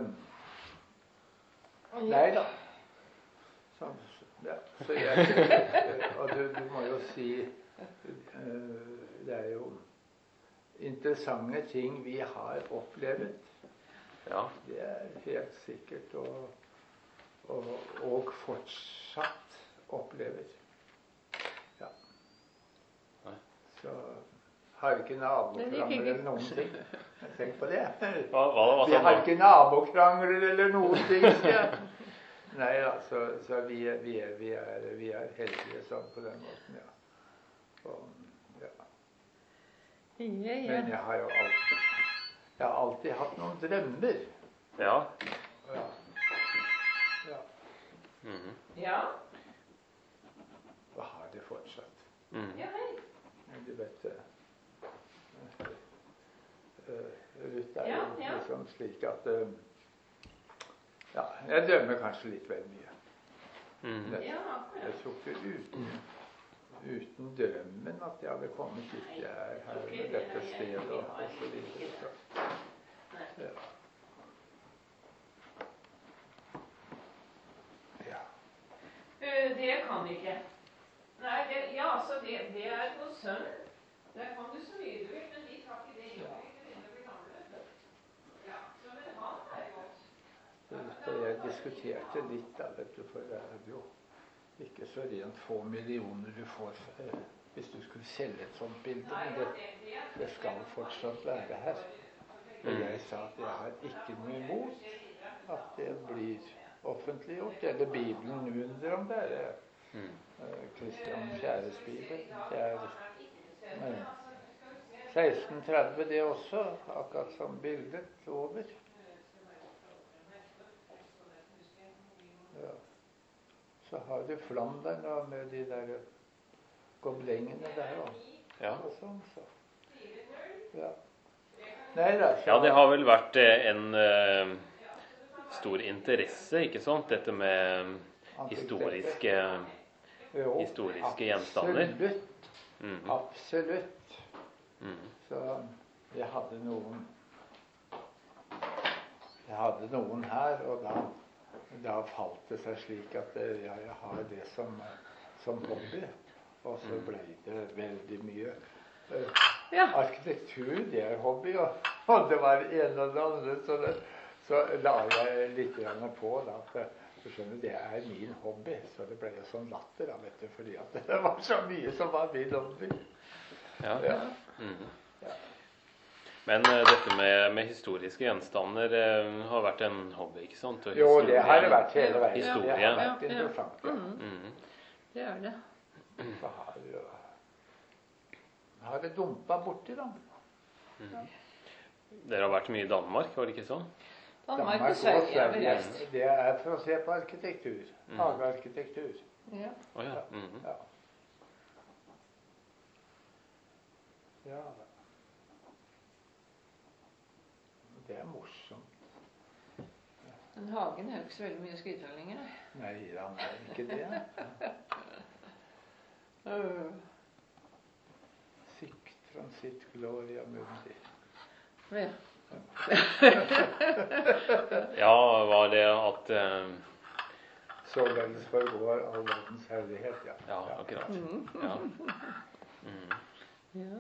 Ja, Nei. da. Så, ja, så jeg, og du, du må jo si eh, det er jo interessante ting vi har opplevd. Ja. Det er helt sikkert. Og, og, og fortsatt opplever. Ja. Nei. Så har vi ikke Men det gikk nabokrangler ikke. eller noen ting. Tenk på det. Hva, hva, hva Vi sa har du? ikke nabokrangler eller noen ting. sier jeg. Nei da, så, så vi, er, vi, er, vi, er, vi er heldige sånn på den måten, ja. Og, ja. Ja, Men ja. jeg har jo alltid, jeg har alltid hatt noen drømmer. Ja. Ja. Ja. Mhm. Ja. Og har det fortsatt. Mhm. Ja, hei. Men du vet det. Uh, Ruth er Ja, jo ja. liksom slik at uh, ja, jeg drømmer kanskje litt vel mye. Mhm. Det, Ja, jeg tror ikke uten, uten drømmen at jeg hadde kommet dit jeg er her med dette stedet og, og så videre. Så, ja. Ja. Eh, Det kan vi ikke. Nei, det, ja, altså, det, det er hos sønnen. Der kan du så mye du vil, men vi tar ikke det inn. Vi begynner å bli gamle. Ja, så men han er godt. Så jeg diskuterte litt, da, vet du, for det er jo ikke så rent få millioner du får eh, hvis du skulle selge et sånt bilde. Men det, det skal fortsatt være her. Og jeg sa at jeg har ikke noe imot at det blir offentliggjort. Eller Bibelen under om det er eh, Kristian Fjæres bibel. Det er eh, seksten tretti det også, akkurat som bildet over. Ja. Så har du Flandern da, med de der goblengene der og, Ja. og sånn. Så. Ja. Nei da. så- Ja, det har vel vært eh, en eh, stor interesse, ikke sant? Dette med historiske, Jo, historiske gjenstander. Absolutt. Mhm. Absolutt. Mhm. Så jeg hadde noen Jeg hadde noen her, og da, da falt det seg slik at eh, ja, jeg har det som, som hobby. Og så ble det veldig mye. Eh, Ja. Arkitektur, det er hobby, og, og det var det ene og det andre. Så, det, så la jeg litt grann på da, at du skjønner, det er min hobby. Så det ble jo sånn latter, da, vet du, fordi at det var så mye som var min hobby. Ja. Ja. Mhm. Men uh, dette med, med historiske gjenstander uh, har vært en hobby, ikke sant? Og Jo, det historie- har det vært hele veien. Historie. Det har vært Ja, ja. interessant. Ja. Mm, Mhm. det er det. Så har, jo- har det dumpa borti, da. Dere har vært mye i Danmark, var det ikke sånn? Danmark Danmark og Sverige er vel Sverige, best. det er for å se på arkitektur. Mm. Hagearkitektur. Ja. Å ja. Mhm. Ja. Ja. Det er morsomt. Men Hagen er jo ikke så veldig mye å skryte av lenger. Nei, han er ikke det. Uh. Sic transit gloria mundi. Ja. Ja, var det at uh, Således forgår all verdens herlighet, ja. Ja, akkurat. Mm. Ja. Mhm. Ja.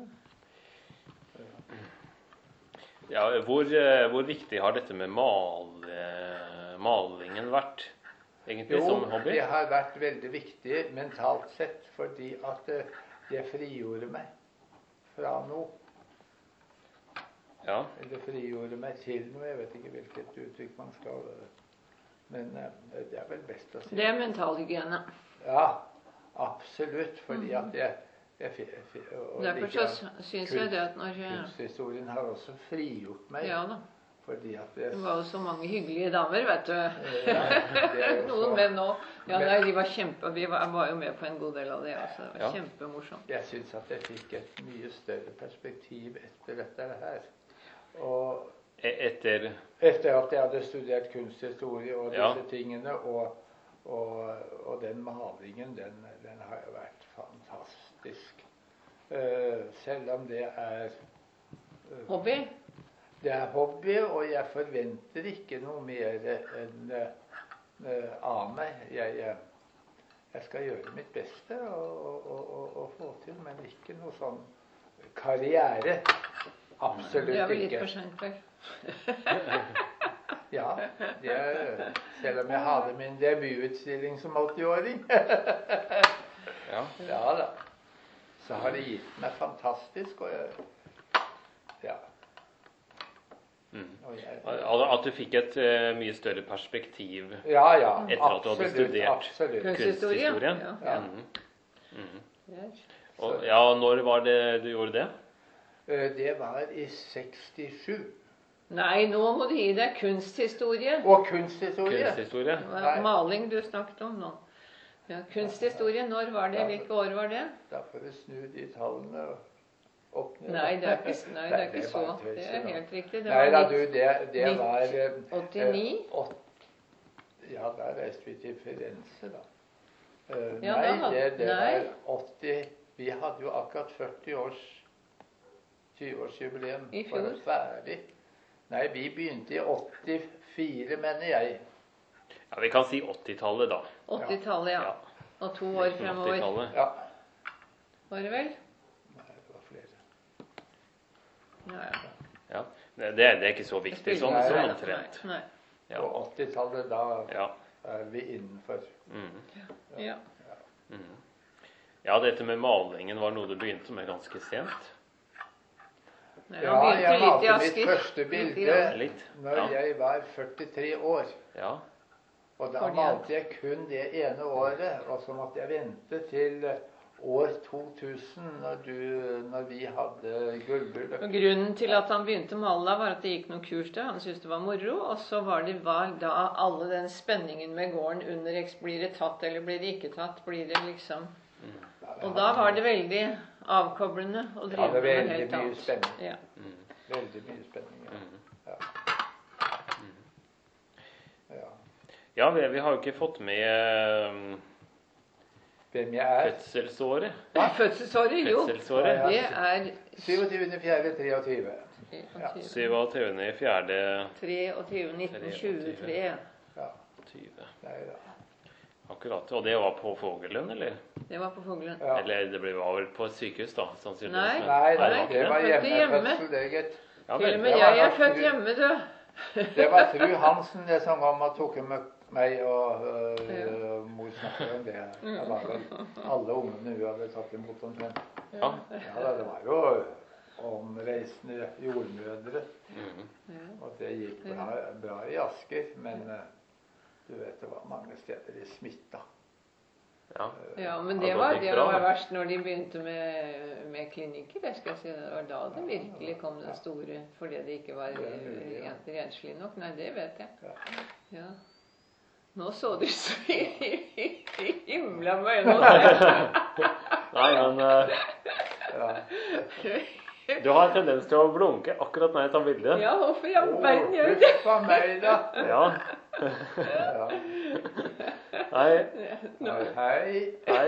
Ja, hvor, eh, hvor viktig har dette med mal, eh, malingen vært, egentlig, Jo, som hobby? det har vært veldig viktig mentalt sett, fordi at eh, det frigjorde meg fra noe. Ja. Eller frigjorde meg til noe. Jeg vet ikke hvilket uttrykk man skal Men eh, det er vel best å si. Det er mentalhygiene. Ja, absolutt. Fordi at jeg, jeg, jeg, jeg og Derfor like- så syns jeg det at når jeg, Kunsthistorien har også frigjort meg. Ja da. Fordi at jeg, Det var jo så mange hyggelige damer, vet du. Ja, det er jo Noen så- menn òg. Ja, nei, de var kjempe... Vi var, var jo med på en god del av det også. Det var Ja. kjempemorsomt. Jeg syns at jeg fikk et mye større perspektiv etter dette her. Og E- Etter etter at jeg hadde studert kunsthistorie og disse Ja. tingene, og, og, og den malingen, den, den har jo vært fantastisk. Eh, selv om det er eh, Hobby? Det er hobby, og jeg forventer ikke noe mer enn eh, av meg. Jeg, jeg, jeg skal gjøre mitt beste og, og, og, og få til, men ikke noe sånn karriere. Absolutt Det er vel litt ikke. for seint, vel. Ja, det er, selv om jeg hadde min debututstilling som åtti-åring. Ja. Ja da. Så har det gitt meg fantastisk, og jeg, ja. Mm. Og jeg, At at du fikk et eh, mye større perspektiv ja, ja. Etter at du hadde Absolutt, studert. absolutt. Kunsthistorie. kunsthistorie. Ja. Ja. Mhm. Mhm. Ja. Og, ja, når var det du gjorde det? Eh, Det var i sekstisju. Nei, nå må du gi deg kunsthistorie. Og kunsthistorie. Kunsthistorie? Det var Nei. maling du snakket om nå. Ja, kunsthistorie, når var det? Hvilke år var det? Da får vi snu de tallene og opp ned. Nei, det er ikke, nei, det er ikke så. bare tøys, Det er da. helt riktig. Det Nei da, var du, det, det nitt- var eh, åttini. eh, åt- Ja, da reiste vi til Firenze, da. Eh, Ja, nei, da hadde- det, det nei. var åtti. Vi hadde jo akkurat førti års tjue-årsjubileum I for fjor? å ferdig. Nei, vi begynte i åttifire, mener jeg. Ja, Vi kan si åttitallet, da. åttitallet, ja. Ja. Og to år fremover. åttitallet. Ja. Var det vel? Nei, det var flere. Ja, ja. Ja. Det, det er ikke så Det viktig spiller sånn, ingen sånn rolle. omtrent. Nei. Ja. På åttitallet, da Ja. er vi innenfor. Mhm. Nei. Ja. Mhm. Ja, dette med malingen var noe du begynte med ganske sent. Nei, Ja, han jeg begynte litt i malte mitt Asker. første Litt i bilde Asker. Litt. når Ja. jeg var førtitre år. Ja. Og da Fordi- malte jeg kun det ene året, og så måtte jeg vente til år to tusen, når, du, når vi hadde gullbryllup. Og grunnen til at han begynte å male da, var at det gikk noen kurs der. Han syntes det var moro. Og så var det var da alle den spenningen med gården under X. Blir det tatt, eller blir det ikke tatt? Blir det liksom Og da var det veldig avkoblende å drive Ja, det med er noe veldig helt mye annet. spenning. Ja. Mhm. Veldig mye spenning. Ja. Mhm. Ja. Ja, vi, vi har jo ikke fått med um, Hvem jeg er? fødselsåret. Fødselsåret, jo. Fødselsåret. Ja, Det ja. er syvogtyvende fjerde treogtyve. syvogtyvende i fjerde treogtyve nitten tjuetre. Ja, tyve. nei da. Akkurat. Og det var på Fågelund, eller? Det var på Fuglen. Ja. Eller det ble var vel på et sykehus, da, sannsynligvis. Nei. men- Nei, Nei, nei, var ikke det det? var Fødte hjemme. hjemmefødsel, det, gitt. Ja, Til vel. og med det var jeg er nok født fru- hjemme, du. Det var fru Hansen det som om at tok med meg og øh, Ja. mor snakker om det. Det var vel alle ungene hun hadde tatt imot omtrent. Ja. Ja, da, det var jo omreisende jordmødre. Mhm. Ja. Og det gikk bra, bra i Asker, men eh, du vet det var mange steder de smitta. Ja. Ja, men Ja, det da var, gikk det bra, var da. verst når de begynte med, med klinikker. Det skal jeg si. Det var da det virkelig kom den store, fordi det ikke var Det er mulig, ja. rent renslig nok. Nei, det vet jeg. Ja. Ja. Nå så du så himla med øynene. Nei, men eh, Ja. du har en tendens til å blunke akkurat når jeg tar bilde. Ja, hvorfor i all Å, verden gjør du det? huff a meg, da. Ja. Ja. Nei. Nei, hei. Hei.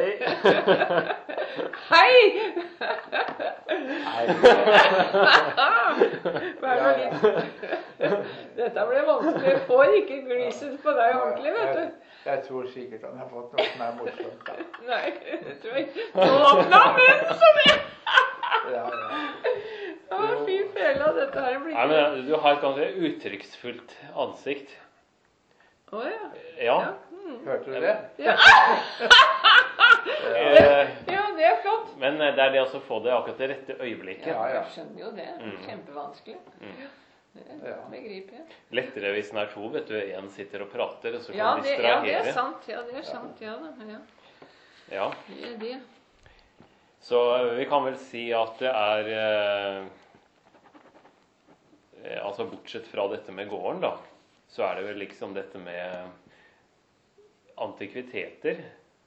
Hei! Hei. Vær nå litt. Dette ble vanskelig. Jeg får ikke gliset på deg ordentlig, vet du. Jeg, jeg tror sikkert han har fått noe som er morsomt, da. Nei, det tror jeg ikke. Nå åpna munnen som jeg! Ja, ja. Å, fy fela, dette her blir Nei, ikke... men du har et ganske uttrykksfullt ansikt. Å ja. Ja. Hørte du det? Ja. Eh, Ja, det er flott. Men det er det å få det akkurat det rette øyeblikket. Ja, ja. Jeg skjønner jo det. Mm. Kjempevanskelig. Det Ja. begriper jeg. Lettere hvis den er to, vet du. En sitter og prater, og så kan Ja, du det, ja, det er distrahere. sant. Ja, det er sant. Ja da. Ja. Ja. Det er det. Så vi kan vel si at det er eh, eh, Altså bortsett fra dette med gården, da, så er det vel liksom dette med antikviteter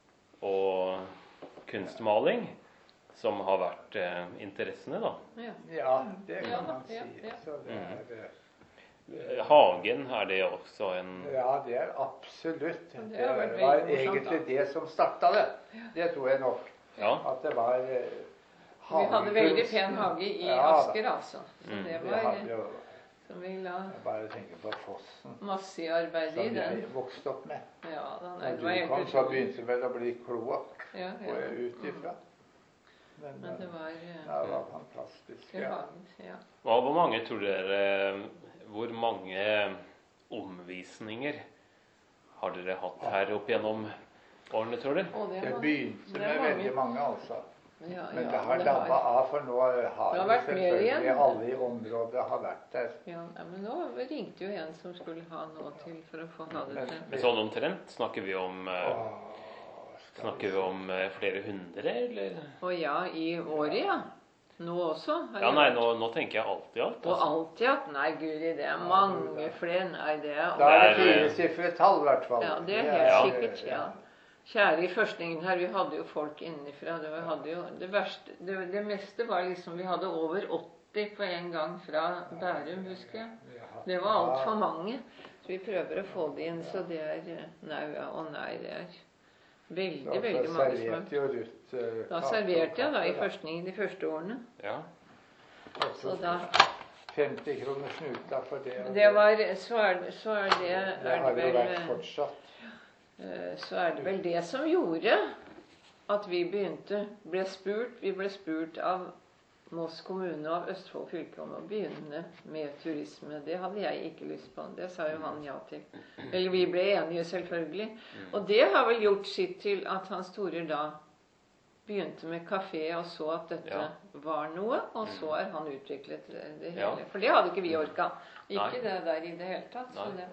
og kunstmaling som har vært eh, interessene, da. Ja. Ja, det Ja, kan man ja, si. ja. Så det er, eh, Eh, Hagen, er det også en ja, det er absolutt. Det Det har vært var veldig morsomt, egentlig det som starta det. Det tror jeg nok. Ja. At det var eh, Vi hadde veldig hagekunsten. pen hage i Ja, da. Asker, altså. Så Mm. det Vi var hadde jo, som vi la jeg bare tenker på Fossen, masse arbeid i som den. jeg vokste opp med. Ja, da, nei, Når det var du helt kom, så utrolig. begynte det vel å bli kloakk, Ja, går ja. jeg ut ifra. Men, Men det eh, var ja, det var fantastisk. det Ja. var, ja. Hva, Hvor mange tror dere Hvor mange omvisninger har dere hatt her opp gjennom årene, tror du? Og det er Det mange. begynte Det er med mange. veldig mange, altså. Ja, Men ja, det har det dabba har- av, for nå har Det har jo vært mer selvfølgelig igjen. alle i området har vært der. Ja, ja, men nå ringte jo en som skulle ha noe til for å få ha det Men- til. Men sånn omtrent? Snakker vi om eh, Åh, skal Snakker vi om eh, flere hundre, eller? Og ja, i året, ja. Nå også. har Ja, jeg nei, vært. nå, nå tenker jeg alt i alt. Og Altså. alltid at nei, guri, det er mange flere. Nei, det er Da er det Det er, eh, firesifret tall, i hvert fall. Ja, det er Det helt er- sikkert. Ja. Kjære i førstningen her, vi hadde jo folk innenfra. Det, var, hadde jo, det, verste, det, det meste var liksom Vi hadde over åtti på en gang fra Bærum, husker jeg. Det var altfor mange. Så vi prøver å få det inn, så det er Nei, ja, og nei, det er veldig, Og så veldig mange som serverte jo Ruth eh, Da kake serverte og jeg da i kaffe, førstningen de første årene. Ja. Og Så så da femti kroner snuta for det. og Det var Så er, så er det Det er har det jo vel vært fortsatt. Eh, så er det vel det som gjorde at vi begynte ble spurt, Vi ble spurt av Moss kommune og av Østfold fylke om å begynne med turisme. Det hadde jeg ikke lyst på. Det sa jo han ja til. Eller vi ble enige, selvfølgelig. Og det har vel gjort sitt til at Hans Tore da begynte med kafé og så at dette Ja. var noe, og så har han utviklet det, det hele. Ja. For det hadde ikke vi orka. Ikke Nei. det der i det hele tatt. Så, Nei. det,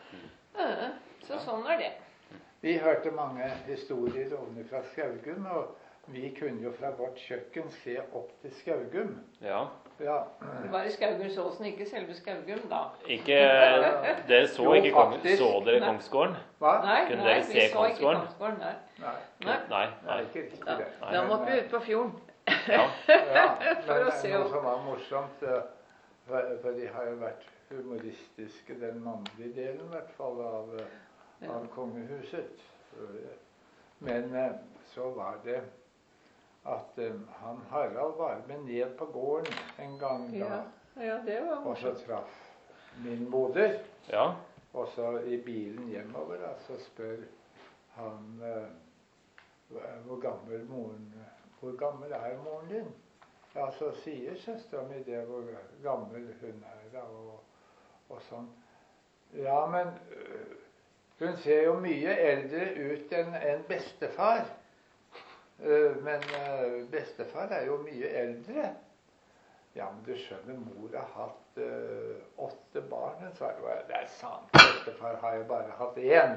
ja. så sånn er det. Vi hørte mange historier ovenfra Skaugum, og vi kunne jo fra vårt kjøkken se opp til Skaugum. ja. Ja. Det var i Skaugumsåsen, ikke selve Skaugum, da. Ikke Dere så Jo, ikke kong, faktisk. Så dere Nei. Kongsgården? Hva? Nei, Kunne nei dere vi se så ikke Kongsgården? Kongsgården. Nei. Nei. Nei. Nei. Det nei. er ikke riktig, Da, det. da måtte Men, vi ut på fjorden. Ja. Ja, For men å se noe opp. som var morsomt, eh, for, for de har jo vært humoristiske, den mannlige delen i hvert fall, av, eh, Ja. av kongehuset. Men eh, så var det at eh, han Harald var med ned på gården en gang da, Ja, ja, det var og så morsomt. traff min moder. Ja. Og så i bilen hjemover da, så spør han eh, hva- hvor gammel moren Hvor gammel er moren din? Ja, så sier søstera mi det, hvor gammel hun er da, og, og sånn. Ja, men øh, hun ser jo mye eldre ut enn en bestefar. Uh, men uh, bestefar er jo mye eldre. Ja, men du skjønner, mor har hatt uh, åtte barn. Så er det, det er sant. Bestefar har jo bare hatt én.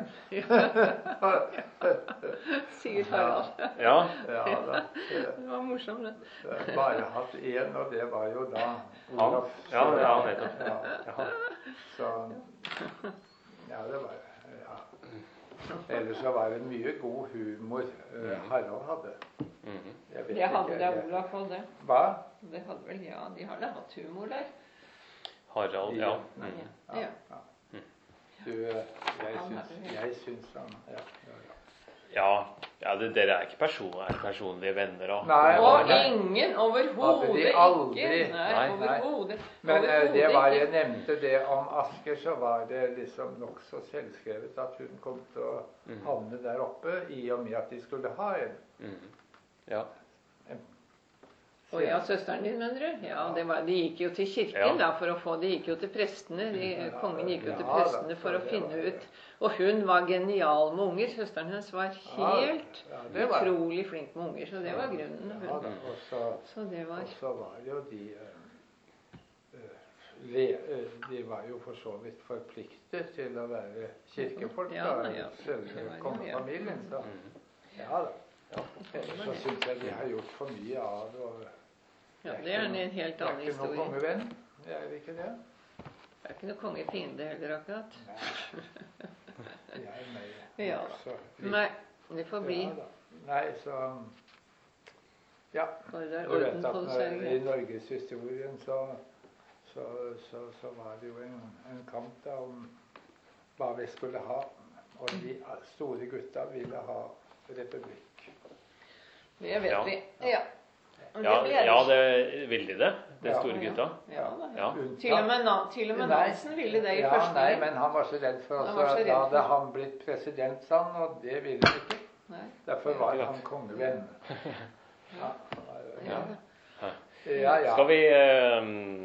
Sier Harald. Ja. Ja, da. Det var morsomt, det. Det har bare hatt én, og det var jo da Han. Olaf. Ja, ja, nettopp. Ja. Ja. Så ja, det var ja. Ellers så var det mye god humor uh, Harald hadde. Mhm. Jeg vet Det hadde ikke, da jeg- Olaf òg, det. Hva? Det hadde vel, ja, de har da hatt humor der. Harald, ja. Nei, Mhm. ja, Ja. ja. Du, jeg Han syns, er det. jeg syns han ja, ja, ja. Ja, ja det, dere er ikke person, er personlige venner da? Nei, Og nei. ingen, Hadde overhodet de aldri. ikke. Nei, Nei, nei. overhodet. Men eh, Overhodet det var, jeg ikke. nevnte det om Asker, så var det liksom nokså selvskrevet at hun kom til å Mhm. havne der oppe i og med at de skulle ha en. Mhm. Ja. Å ja, søsteren din, mener du? Ja, det var, de gikk jo til kirken Ja. da for å få De gikk jo til prestene. De, Ja, kongen gikk jo til ja, da, prestene for å det finne var det. ut. Og hun var genial med unger. Søsteren hennes var helt Ja, det var- utrolig flink med unger, så det var grunnen. Ja, Hun. da, og så Så det var Og så var jo de eh, eh, le, eh, De var jo for så vidt forpliktet til å være kirkefolk, Ja, da, ja. selve Det var jo, kongefamilien. Så Mhm. ja da. Ellers så syns jeg de har gjort for mye av det. og Ja, det er en helt Jeg er annen ikke noen historie. kongevenn. Jeg er ikke det. Det er ikke noe kongefiende heller, akkurat. Nei. Jeg er med. Ja. Så litt- Nei, det får bli. Ja, da. Nei, så Ja. Bare det er Du vet orden at på det, så når, er det i greit. norgeshistorien så, så, så, så var det jo en, en kamp da om hva vi skulle ha. Og de store gutta ville ha republikk. Det vet Ja. vi. Ja. Men Ja, ble ja, det ville de det, de Ja. store gutta. Ja, da, ja. Ja. Unntatt- Til og med, Na- til og med Nei. Nansen ville det i ja, første Nei, gang. men han var så redd for Han oss. var så redd Da hadde for- han blitt president, sa han, og det ville han ikke. Nei. Derfor var Ja. han kongevenn. Ja, Ja. ja, ja. Skal vi eh,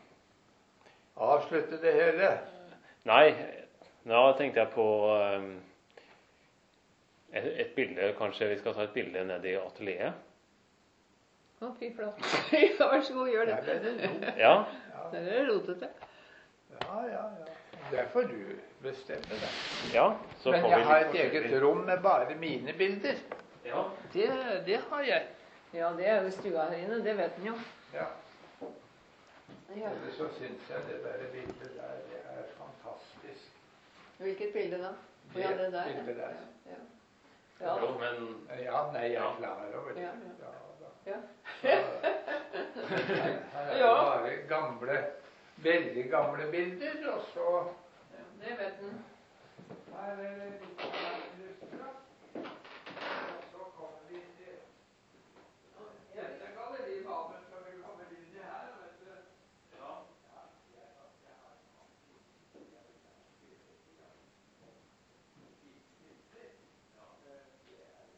Avslutte det hele. Nei, nå tenkte jeg på eh, et, et bilde. Kanskje vi skal ta et bilde nede i atelieret? Å, fy flate. Ja, vær så god, gjør Der det. ble det ro. Ja. Der er det rotete. Ja, ja, ja. Det får du bestemme, da. Ja, så Men får jeg vi har litt et eget forskjellig- rom med bare mine bilder. Ja. Det, det har jeg. Ja, det er jo stua her inne. Det vet en jo. Ja. Ja. Ellers så syns jeg det der bildet der, det er fantastisk. Hvilket bilde da? Å, Det ja, det der. bildet der. Ja. Ja. Jo, men Ja, nei, jeg Ja. er klar over det. Ja, Ja, da. Ja. Så, her, her er det Ja. bare gamle, veldig gamle bilder, og så Ja, det vet en. her er det litt illustrert. Og så kommer vi til dette galleriet, Babel, som vi kommer inn i her, vet du. Ja. Ja, jeg kan ikke ha en annen bilde. Jeg vil gjerne spille litt grann på fine bilder. Ja, det er jo den der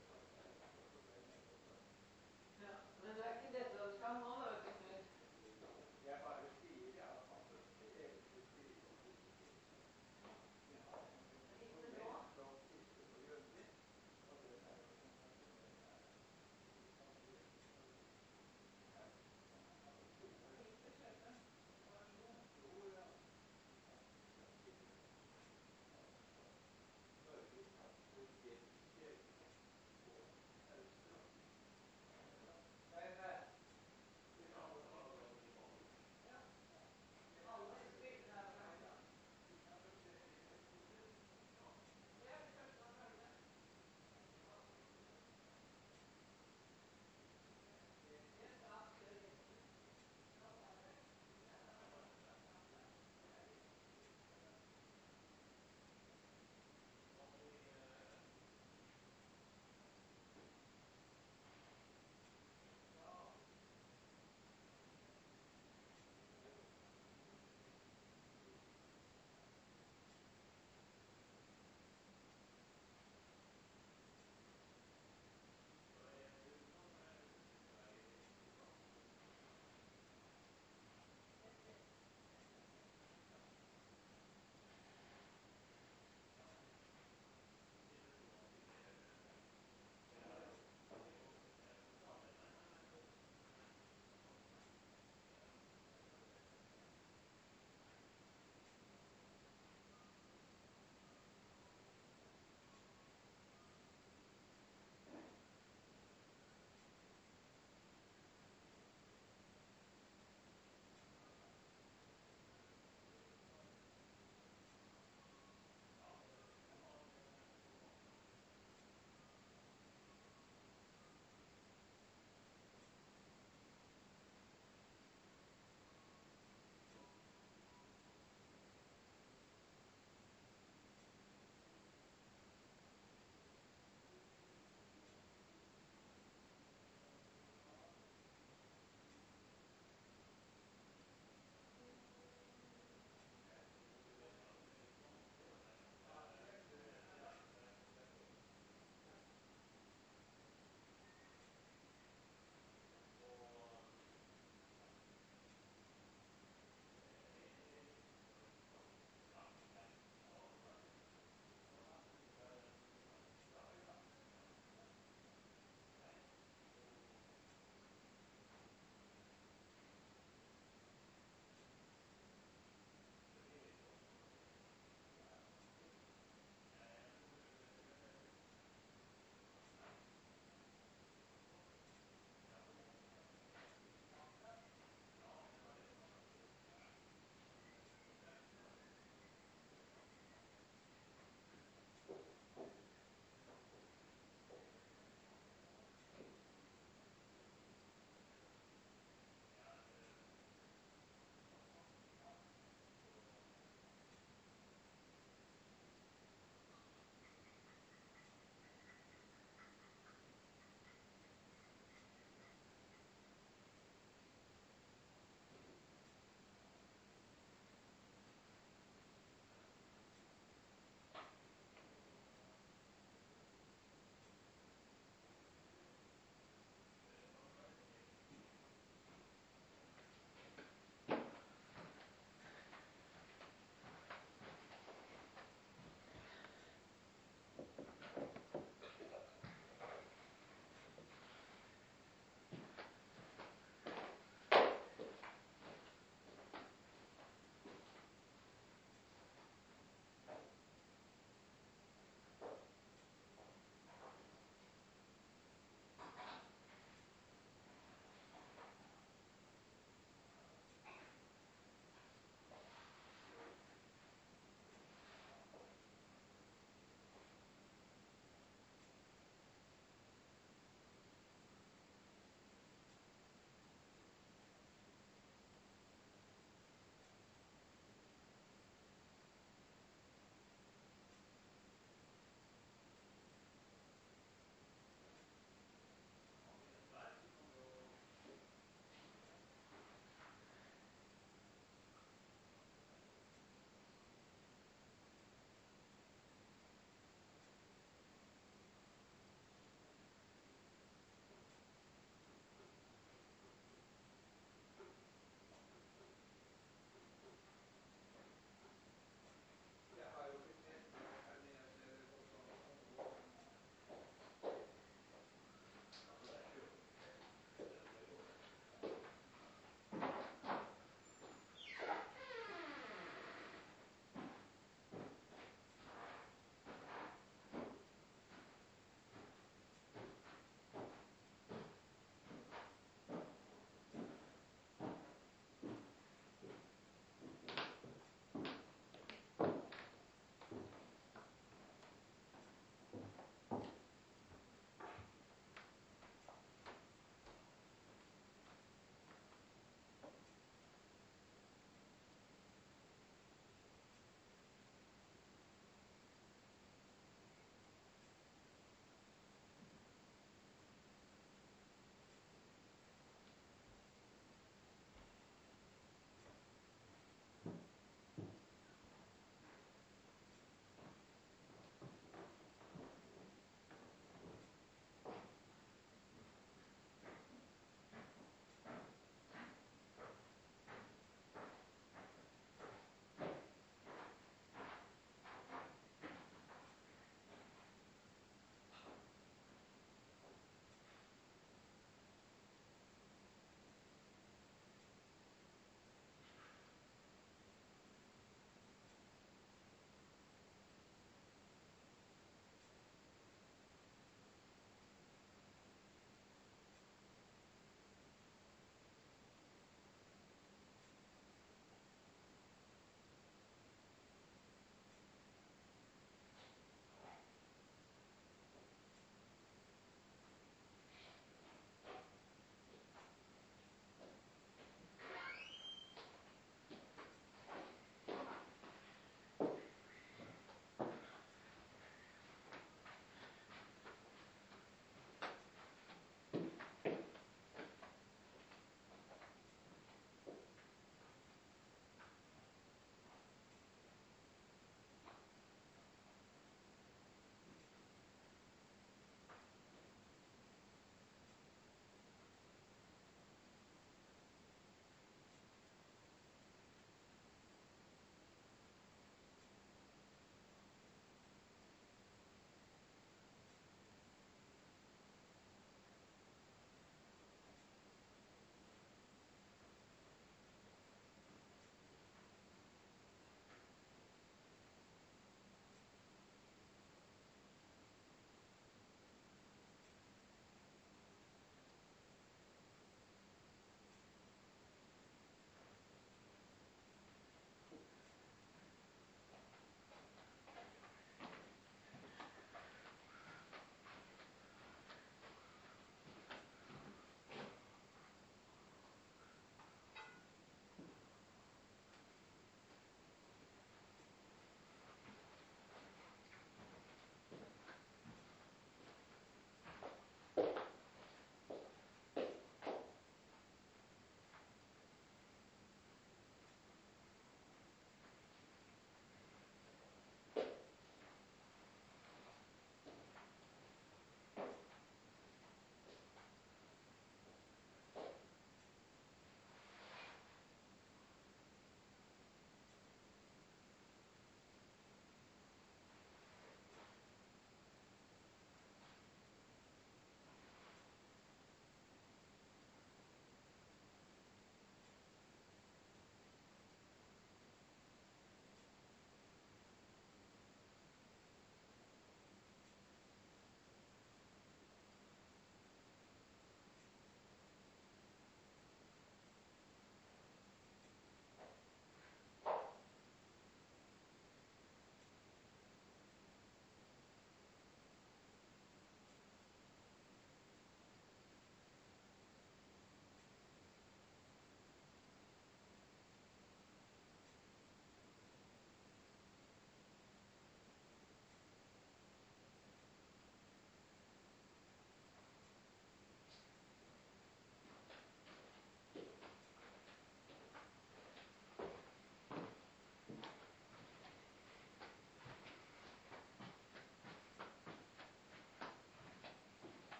Ja, men det er ikke dette du skal ha nå, da, vet du. Knut. jeg bare sier det at man bør ikke egentlig skrive om disse tingene. Vi har en flott historie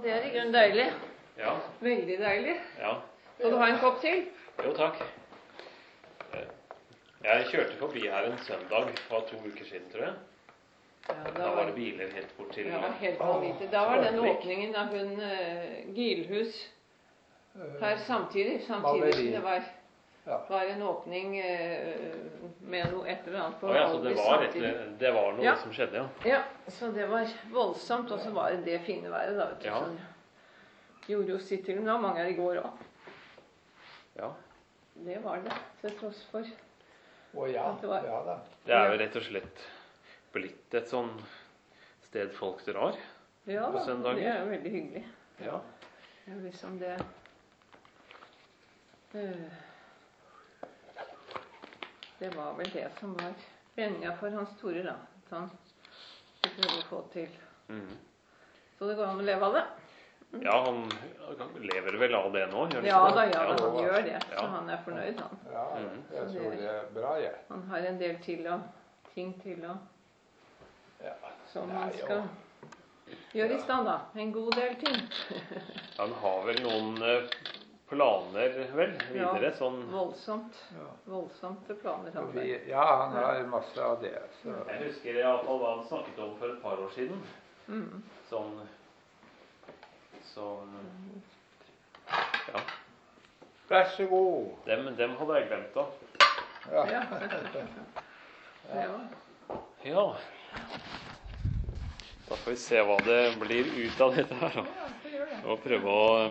det er i grunnen deilig. Ja. Veldig deilig. Ja. Skal du ha en kopp til? Jo, takk. Jeg kjørte forbi her en søndag for to uker siden, tror jeg. Ja, Da var det biler helt bort til Ja, helt vanvittig. Da var den åpningen av hun uh, Gilhus her samtidig. Samtidig som det var, var en åpning uh, med noe et eller annet på Å ja, så det Alvis var, et, samtidig. det var noe Ja. som skjedde, ja. Ja, så det var voldsomt. Og så var det det fine været, da. Vet du. Ja. Så gjorde jo sitt til. Men det var mange her i går òg. Ja. Det var det, til tross for Å ja, at det var ja da. Det er jo rett og slett blitt et sånn sted folk drar. Ja på da, søndager. det er jo veldig hyggelig. Ja. Det er liksom det eh, Det var vel det som var meninga for Hans Tore, da. At han skulle prøve å få til. Mhm. Så det går an å leve av det. Ja, han lever vel av det nå? Gjør han Ja ikke da, det? ja da, han gjør det. Ja. Så han er fornøyd, han. Ja, Mhm. jeg tror det er bra, jeg. Han har en del til å ting til å Ja. som Nei, han jo. skal gjøre i stand, da. En god del ting. Han har vel noen eh, planer, vel, videre, Ja. sånn... Voldsomt. Ja. Voldsomt planer Og han vi, har. ja, han har masse av det. Så. Jeg husker i hvert fall hva han snakket om for et par år siden. Mm. Sånn... Sånn... Ja, Vær så god. dem, dem hadde jeg glemt da. Ja. Ja. Ja. Ja. Da får vi se hva det blir ut av dette her, da. Og prøve å